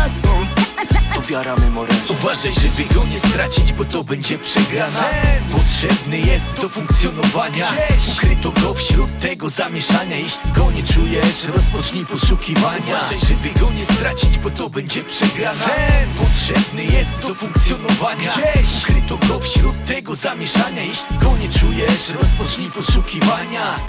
To wiara memoręża. Uważaj, żeby go nie stracić, bo to będzie przegrana. Potrzebny jest do funkcjonowania. Ukryto go wśród tego zamieszania. Jeśli go nie czujesz, rozpocznij poszukiwania. Uważaj, żeby go nie stracić, bo to będzie przegrana. Potrzebny jest do funkcjonowania. Ukryto go wśród tego zamieszania. Jeśli go nie czujesz, rozpocznij poszukiwania.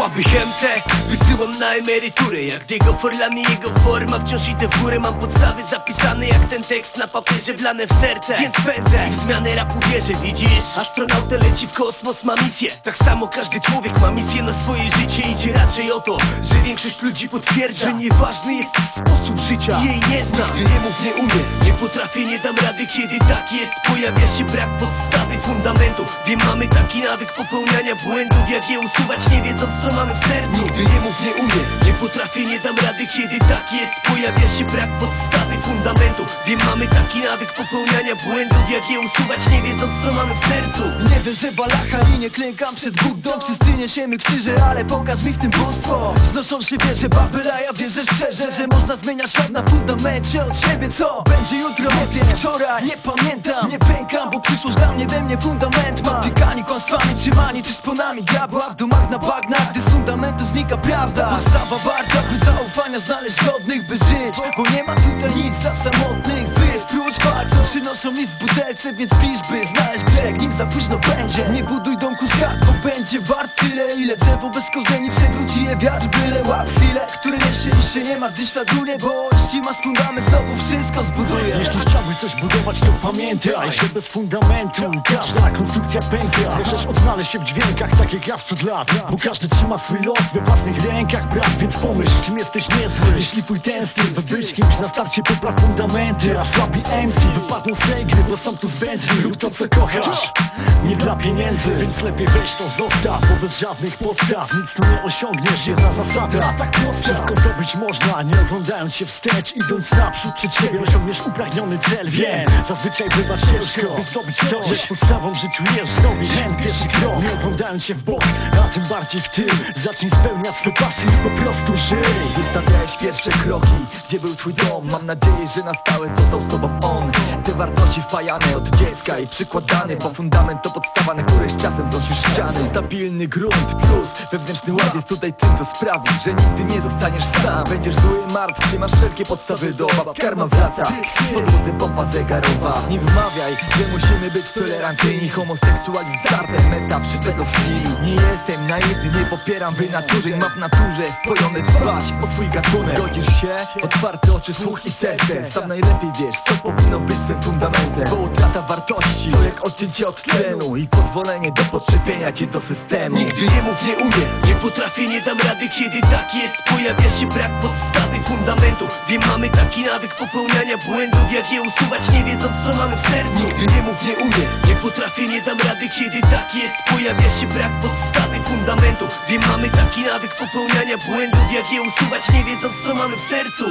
słaby chemce wysyłam na emeryturę. Jak Diego Forlani, jego forma wciąż idę w górę. Mam podstawy zapisane jak ten tekst na papierze, wlane w serce. Więc pędzę i w zmianę rapu wierzę. Widzisz? Astronauta leci w kosmos, ma misję. Tak samo każdy człowiek ma misję na swoje życie. Idzie raczej o to, że większość ludzi potwierdza, że nieważny jest sposób życia. Jej nie znam, nie mów, nie umiem, nie potrafię, nie dam rady. Kiedy tak jest, pojawia się brak podstawy, fundamentu. Wiem, mamy taki nawyk popełniania błędów. Jak je usuwać, nie wiedząc co mamy w sercu. Nigdy nie mów, nie umiem, nie potrafię, nie dam rady. Kiedy tak jest, pojawia się brak podstawy, fundamentu. Wiem, mamy taki nawyk popełniania błędów. Jak je usuwać, nie wiedząc co mamy w sercu. Nie wierzę w Allaha i nie klękam przed Buddą. Wszyscy niesiemy krzyże, ale pokaż mi w tym bóstwo. Wznoszą się wieże Babela, ja wierzę szczerze, że można zmieniać świat na fundamencie od siebie. Co będzie jutro, nie wiem, wczoraj nie pamiętam. Nie pękam, bo przyszłość dla mnie we mnie fundament ma. Tykani kłamstwami, trzymani tuż ponami diabła. W domach na bagnach, gdy z fundamentu znika prawda. Podstawa warta, by zaufania znaleźć godnych, by żyć. Bo nie ma tutaj nic dla samotnych. Wy stróż walczą, przynoszą mi z butelce. Więc pisz, by znaleźć brzeg, nim za późno będzie. Nie buduj domku z kart, bo będzie wart tyle, ile drzewo bez korzeni przewróci je wiatr. Byle łap chwilę, które niesie i się nie ma, gdy świat runie. Bo jeśli masz fundament, znowu wszystko zbuduje. Jeśli chciałbyś coś budować, to pamiętaj, że bez fundamentu każda konstrukcja pęka. Możesz odnaleźć się w dźwiękach, tak jak ja sprzed lat. Bo każdy trzyma swój los we własnych rękach, brat. Więc pomyśl, czym jesteś niezły. Jeśli twój ten styl, by być kimś na starcie popraw fundamenty. A słabi M C wypadną z tej gry, bo są tu zbędni. Lub to co kochasz, nie dla pieniędzy. Więc lepiej weź to zostaw, bo bez żadnych podstaw nic tu nie osiągniesz. Jedna zasada, tak prosta. Wszystko zdobyć można, nie oglądając się wstecz. Idąc naprzód przed siebie osiągniesz upragniony cel. Wiem, zazwyczaj bywa ciężko, by zdobyć coś. Lecz podstawą w życiu jest zrobić ten pierwszy krok. Nie oglądając się w bok, a tym bardziej w tył. Zacznij spełniać swe pasje i po prostu żyj. Wystawiałeś pierwsze kroki, gdzie był twój dom. Mam nadzieję, że na stałe został z tobą on. Te wartości wpajane od dziecka i przykładane, bo fundament to podstawa, na której z czasem znosisz ściany. Stabilny grunt plus wewnętrzny ład jest tutaj tym, co sprawi, że nigdy nie zostaniesz sam. Będziesz zły, martwy, masz wszelkie podstawy do obaw. Karma wraca, w podłodze pompa zegarowa. Nie wymawiaj, że musimy być tolerancyjni. Homoseksualizm startem, etap przy pedofilii. Nie jestem naiwny, nie popieram wynaturzeń. Mam w naturze wpojone dbać o swój gatunek. Zgodzisz się? Otwarte oczy, słuch i serce. Sam najlepiej wiesz, co powinno być swym fundamentem. Bo utrata wartości to jak odcięcie od tlenu i pozwolenie do podczepienia cię do systemu. Nigdy nie mów, nie umiem, nie potrafię, nie dam rady. Kiedy tak jest, pojawia się brak podstawy, fundamentu. Wiem, mamy taki nawyk popełniania błędów. Jak je usuwać, nie wiedząc co mamy w sercu. Nigdy nie mów, nie umiem, nie potrafię, nie dam rady. Kiedy tak jest, pojawia się brak podstawy, fundamentu. Wiem, mamy taki nawyk popełniania błędów. Jak je usuwać, nie wiedząc co mamy w sercu.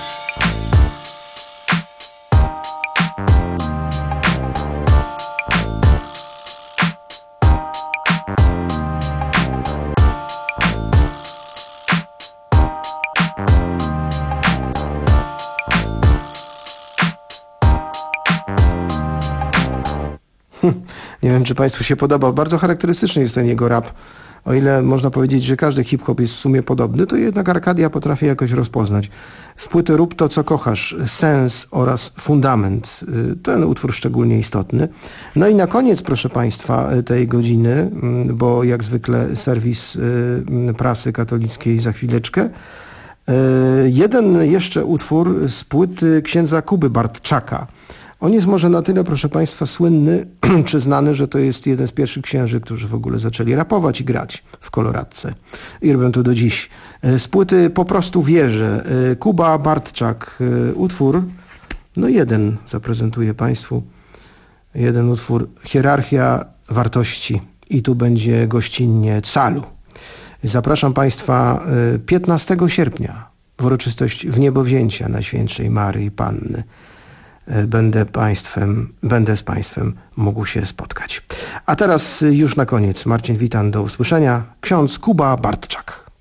Nie wiem, czy Państwu się podoba. Bardzo charakterystyczny jest ten jego rap. O ile można powiedzieć, że każdy hip-hop jest w sumie podobny, to jednak Arkadia potrafi jakoś rozpoznać. Z płyty Rób to, co kochasz, Sens oraz Fundament. Ten utwór szczególnie istotny. No i na koniec, proszę Państwa, tej godziny, bo jak zwykle serwis prasy katolickiej za chwileczkę, jeden jeszcze utwór z płyty księdza Kuby Bartczaka. On jest może na tyle, proszę Państwa, słynny czy znany, że to jest jeden z pierwszych księży, którzy w ogóle zaczęli rapować i grać w koloradce. I robią to do dziś. Z płyty Po prostu wierzę. Kuba Bartczak. Utwór, no jeden zaprezentuję Państwu. Jeden utwór, Hierarchia wartości. I tu będzie gościnnie Calu. Zapraszam Państwa piętnastego sierpnia w uroczystość wniebowzięcia Najświętszej Maryi Panny. Będę państwem, będę z Państwem mógł się spotkać. A teraz już na koniec. Marcin Witan, do usłyszenia. Ksiądz Kuba Bartczak.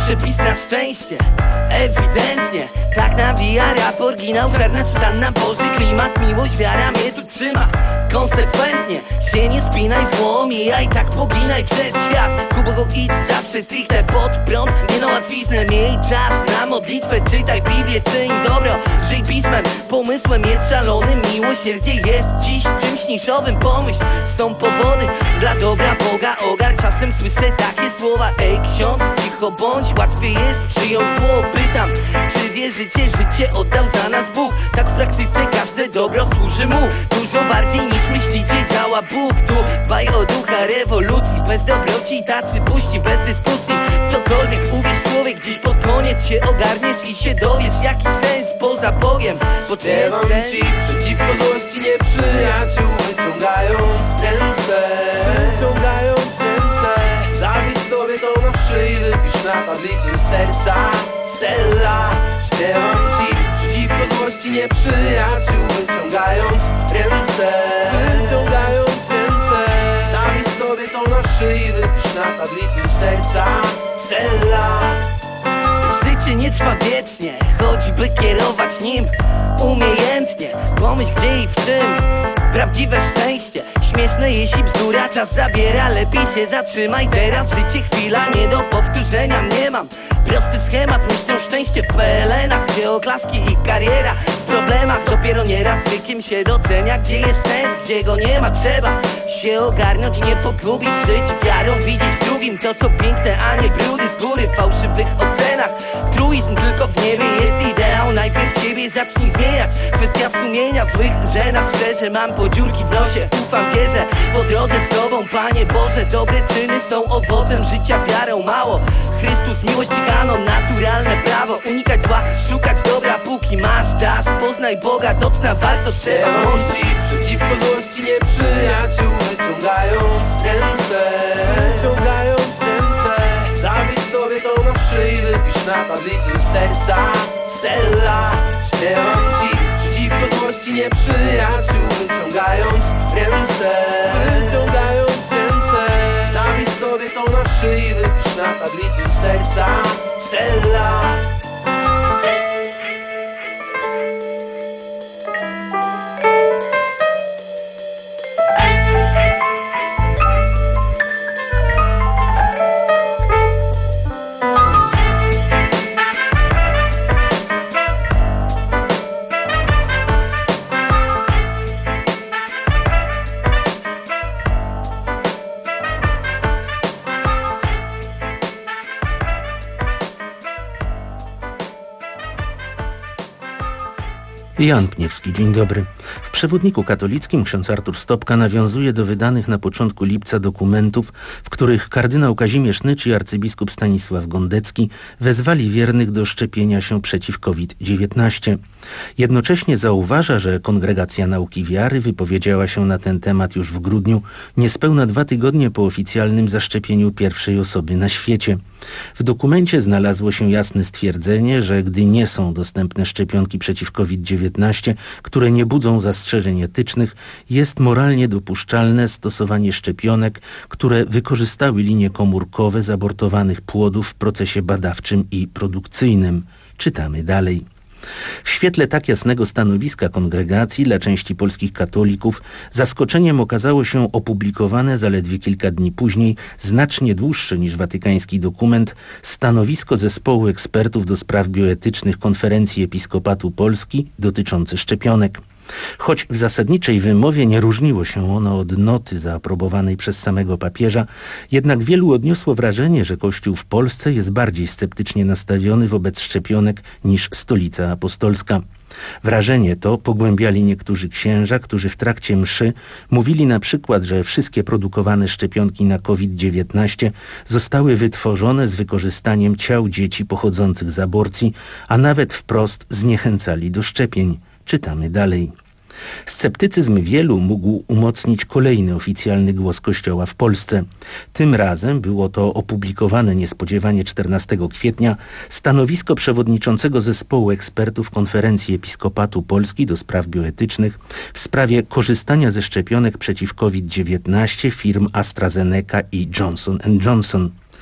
przepis na szczęście. Ewidentnie, tak nawija rap oryginał. Czarna sutanna, Boży klimat, miłość, wiara mnie tu trzyma. Konsekwentnie się nie spinaj, zło omijaj, tak poginaj przez świat. Ku Bogu idź zawsze stricte pod prąd, nie na łatwiznę, miej czas na modlitwę. Czytaj Biblię, czyń dobro, żyj pismem. Pomysłem jest szalony, miłosierdzie jest dziś czymś niszowym. Pomyśl, są powody dla dobra Boga. Ogar, czasem słyszę takie słowa: ej ksiądz, cicho bądź, łatwiej jest przyjąć zło. Pytam, czy wierzycie, życie oddał za nas Bóg? Tak w praktyce każde dobro służy mu dużo bardziej niż myślicie, działa Bóg. Tu dbaj o ducha rewolucji, bez dobroci tacy puści, bez dyskusji. Cokolwiek uwierz człowiek, dziś pod koniec się ogarniesz i się dowiesz, jaki sens poza Bogiem. Bo Śpiewam ci przeciwko złości nieprzyjaciół, wyciągając ręce, wyciągając ręce. Zawiś sobie to na szyi, wypisz na tablicy serca Stella. Śpiewam ci przeciwko złości nieprzyjaciół, wyciągając ręce, wyciągając ręce. Zawiś sobie to na szyi, wypisz na tablicy serca Stella. Życie nie trwa wiecznie, choćby kierować nim umiejętnie. Pomyśl gdzie i w czym prawdziwe szczęście. Śmieszne jeśli bzdura czas zabiera, lepiej się zatrzymaj teraz. Życie chwila nie do powtórzenia, nie mam prosty schemat, myślą szczęście w P L N-ach, gdzie oklaski i kariera. W problemach dopiero nieraz wiekiem się docenia, gdzie jest sens, gdzie go nie ma. Trzeba się ogarnąć, nie pogubić, żyć wiarą, widzieć w drugim to co piękne, a nie brudy z góry w fałszywych ocenach. Truizm tylko w niebie jest ideał, najpierw siebie zacznij zmieniać. Kwestia sumienia, złych żenat, szczerze mam podziurki w nosie. Ufam, wierzę, po drodze z Tobą, Panie Boże. Dobre czyny są owocem życia, wiarą mało. Chrystus, miłość, kanon, naturalne prawo. Unikać zła, szukać dobra, póki masz czas. Poznaj Boga, docna warto trzeba. Śpiewam ci przeciwko złości nieprzyjaciół, wyciągając ręce, wyciągając ręce. Zawiś sobie to na szyi, wypisz na tablicy serca Stella. Śpiewam ci przeciwko złości nieprzyjaciół, wyciągając ręce, wyciągając ręce. Zawiś sobie to na szyi, wypisz na tablicy serca Stella. Jan Pniewski, dzień dobry. W przewodniku katolickim ksiądz Artur Stopka nawiązuje do wydanych na początku lipca dokumentów, w których kardynał Kazimierz Nycz i arcybiskup Stanisław Gondecki wezwali wiernych do szczepienia się przeciw COVID dziewiętnaście. Jednocześnie zauważa, że Kongregacja Nauki Wiary wypowiedziała się na ten temat już w grudniu, niespełna dwa tygodnie po oficjalnym zaszczepieniu pierwszej osoby na świecie. W dokumencie znalazło się jasne stwierdzenie, że gdy nie są dostępne szczepionki przeciw COVID dziewiętnaście, które nie budzą zastrzeżeń etycznych, jest moralnie dopuszczalne stosowanie szczepionek, które wykorzystały linie komórkowe zabortowanych płodów w procesie badawczym i produkcyjnym. Czytamy dalej. W świetle tak jasnego stanowiska kongregacji dla części polskich katolików zaskoczeniem okazało się opublikowane zaledwie kilka dni później, znacznie dłuższe niż watykański dokument, stanowisko zespołu ekspertów do spraw bioetycznych Konferencji Episkopatu Polski dotyczące szczepionek. Choć w zasadniczej wymowie nie różniło się ono od noty zaaprobowanej przez samego papieża, jednak wielu odniosło wrażenie, że Kościół w Polsce jest bardziej sceptycznie nastawiony wobec szczepionek niż Stolica Apostolska. Wrażenie to pogłębiali niektórzy księża, którzy w trakcie mszy mówili na przykład, że wszystkie produkowane szczepionki na COVID dziewiętnaście zostały wytworzone z wykorzystaniem ciał dzieci pochodzących z aborcji, a nawet wprost zniechęcali do szczepień. Czytamy dalej. Sceptycyzm wielu mógł umocnić kolejny oficjalny głos Kościoła w Polsce. Tym razem było to opublikowane niespodziewanie czternastego kwietnia stanowisko przewodniczącego zespołu ekspertów Konferencji Episkopatu Polski do spraw bioetycznych w sprawie korzystania ze szczepionek przeciw COVID dziewiętnaście firm AstraZeneca i Johnson and Johnson.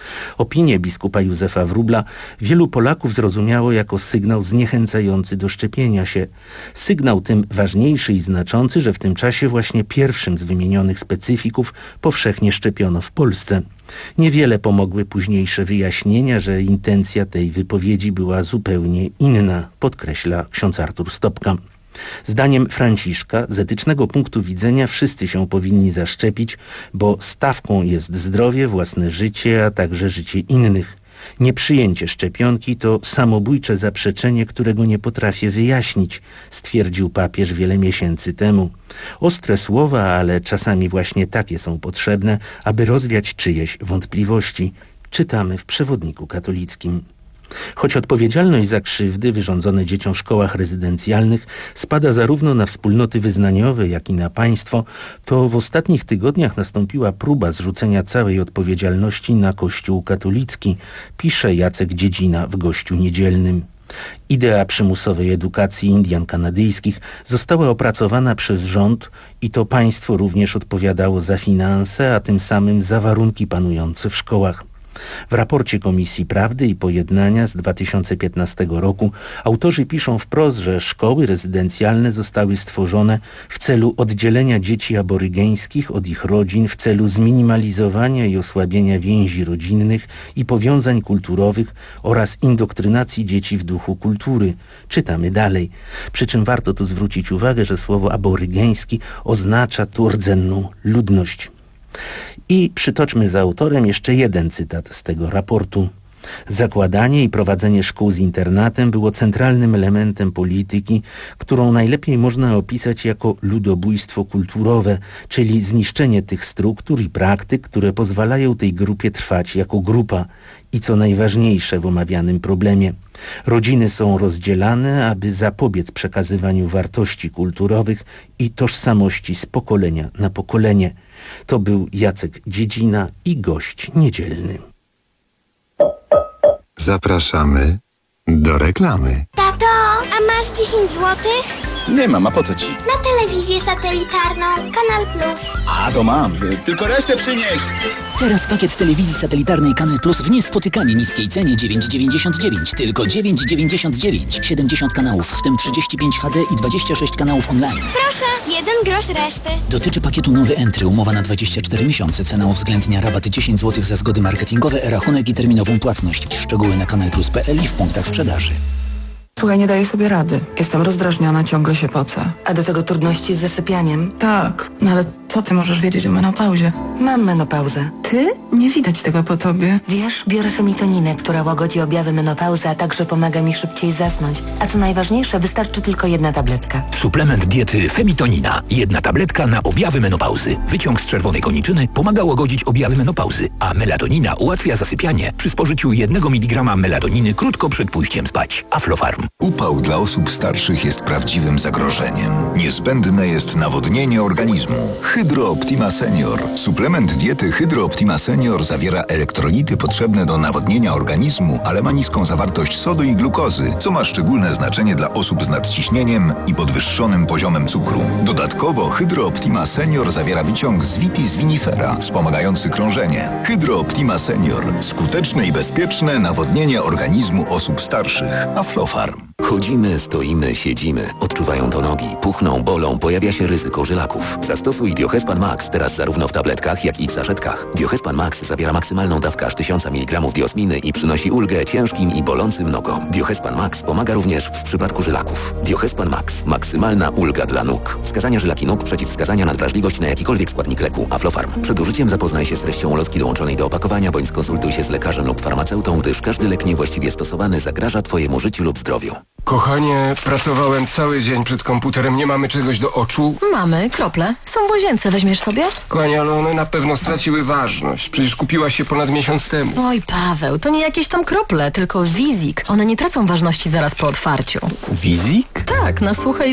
Opinię biskupa Józefa Wróbla wielu Polaków zrozumiało jako sygnał zniechęcający do szczepienia się. Sygnał tym ważniejszy i znaczący, że w tym czasie właśnie pierwszym z wymienionych specyfików powszechnie szczepiono w Polsce. Niewiele pomogły późniejsze wyjaśnienia, że intencja tej wypowiedzi była zupełnie inna, podkreśla ksiądz Artur Stopka. Zdaniem Franciszka z etycznego punktu widzenia wszyscy się powinni zaszczepić, bo stawką jest zdrowie, własne życie, a także życie innych. Nieprzyjęcie szczepionki to samobójcze zaprzeczenie, którego nie potrafię wyjaśnić, stwierdził papież wiele miesięcy temu. Ostre słowa, ale czasami właśnie takie są potrzebne, aby rozwiać czyjeś wątpliwości. Czytamy w przewodniku katolickim. Choć odpowiedzialność za krzywdy wyrządzone dzieciom w szkołach rezydencjalnych spada zarówno na wspólnoty wyznaniowe, jak i na państwo, to w ostatnich tygodniach nastąpiła próba zrzucenia całej odpowiedzialności na Kościół katolicki, pisze Jacek Dziedzina w Gościu Niedzielnym. Idea przymusowej edukacji Indian kanadyjskich została opracowana przez rząd i to państwo również odpowiadało za finanse, a tym samym za warunki panujące w szkołach. W raporcie Komisji Prawdy i Pojednania z dwa tysiące piętnastego roku autorzy piszą wprost, że szkoły rezydencjalne zostały stworzone w celu oddzielenia dzieci aborygeńskich od ich rodzin, w celu zminimalizowania i osłabienia więzi rodzinnych i powiązań kulturowych oraz indokrynacji dzieci w duchu kultury. Czytamy dalej. Przy czym warto tu zwrócić uwagę, że słowo aborygeński oznacza tu rdzenną ludność. I przytoczmy z autorem jeszcze jeden cytat z tego raportu. Zakładanie i prowadzenie szkół z internatem było centralnym elementem polityki, którą najlepiej można opisać jako ludobójstwo kulturowe, czyli zniszczenie tych struktur i praktyk, które pozwalają tej grupie trwać jako grupa. I co najważniejsze w omawianym problemie, rodziny są rozdzielane, aby zapobiec przekazywaniu wartości kulturowych i tożsamości z pokolenia na pokolenie. To był Jacek Dziedzina i Gość Niedzielny. Zapraszamy do reklamy. Tato, a masz dziesięć złotych? Nie mam, a po co ci? Na telewizję satelitarną, Kanal Plus. A, to mam, tylko resztę przynieś. Teraz pakiet telewizji satelitarnej Kanal Plus w niespotykanie niskiej cenie dziewięć dziewięćdziesiąt dziewięć. Tylko dziewięć dziewięćdziesiąt dziewięć. siedemdziesiąt kanałów, w tym trzydzieści pięć H D i dwadzieścia sześć kanałów online. Proszę, jeden grosz reszty. Dotyczy pakietu nowy Entry, umowa na dwadzieścia cztery miesiące. Cena uwzględnia rabaty dziesięć złotych za zgody marketingowe, e-rachunek i terminową płatność. Szczegóły na kanal plus kropka p l i w punktach sprzedaży. Słuchaj, nie daję sobie rady. Jestem rozdrażniona, ciągle się pocę. A do tego trudności z zasypianiem? Tak, no ale co ty możesz wiedzieć o menopauzie? Mam menopauzę. Ty? Nie widać tego po tobie. Wiesz, biorę femitoninę, która łagodzi objawy menopauzy, a także pomaga mi szybciej zasnąć. A co najważniejsze, wystarczy tylko jedna tabletka. Suplement diety Femitonina. Jedna tabletka na objawy menopauzy. Wyciąg z czerwonej koniczyny pomaga łagodzić objawy menopauzy, a melatonina ułatwia zasypianie przy spożyciu jednego miligrama melatoniny krótko przed pójściem spać. Aflofarm. Upał dla osób starszych jest prawdziwym zagrożeniem. Niezbędne jest nawodnienie organizmu. Hydro Optima Senior. Suplement diety Hydro Optima Senior zawiera elektrolity potrzebne do nawodnienia organizmu, ale ma niską zawartość sodu i glukozy, co ma szczególne znaczenie dla osób z nadciśnieniem i podwyższonym poziomem cukru. Dodatkowo Hydro Optima Senior zawiera wyciąg z Vitis vinifera, wspomagający krążenie. Hydro Optima Senior. Skuteczne i bezpieczne nawodnienie organizmu osób starszych. Aflofarm. Chodzimy, stoimy, siedzimy. Odczuwają to nogi, puchną, bolą, pojawia się ryzyko żylaków. Zastosuj Diohespan Max teraz zarówno w tabletkach, jak i w saszetkach. Diohespan Max zawiera maksymalną dawkę aż tysiąc miligramów diosminy i przynosi ulgę ciężkim i bolącym nogom. Diohespan Max pomaga również w przypadku żylaków. Diohespan Max. Maksymalna ulga dla nóg. Wskazania żylaki nóg, przeciwwskazania na wrażliwość na jakikolwiek składnik leku. Aflofarm. Przed użyciem zapoznaj się z treścią ulotki dołączonej do opakowania, bądź skonsultuj się z lekarzem lub farmaceutą, gdyż każdy lek niewłaściwie stosowany zagraża Twojemu życiu lub zdrowiu. Kochanie, pracowałem cały dzień przed komputerem, nie mamy czegoś do oczu? Mamy, krople. Są w łazience, weźmiesz sobie? Kochanie, ale one na pewno straciły ważność. Przecież kupiłaś się ponad miesiąc temu. Oj, Paweł, to nie jakieś tam krople, tylko Wizik. One nie tracą ważności zaraz po otwarciu. Wizik? Tak, na suche i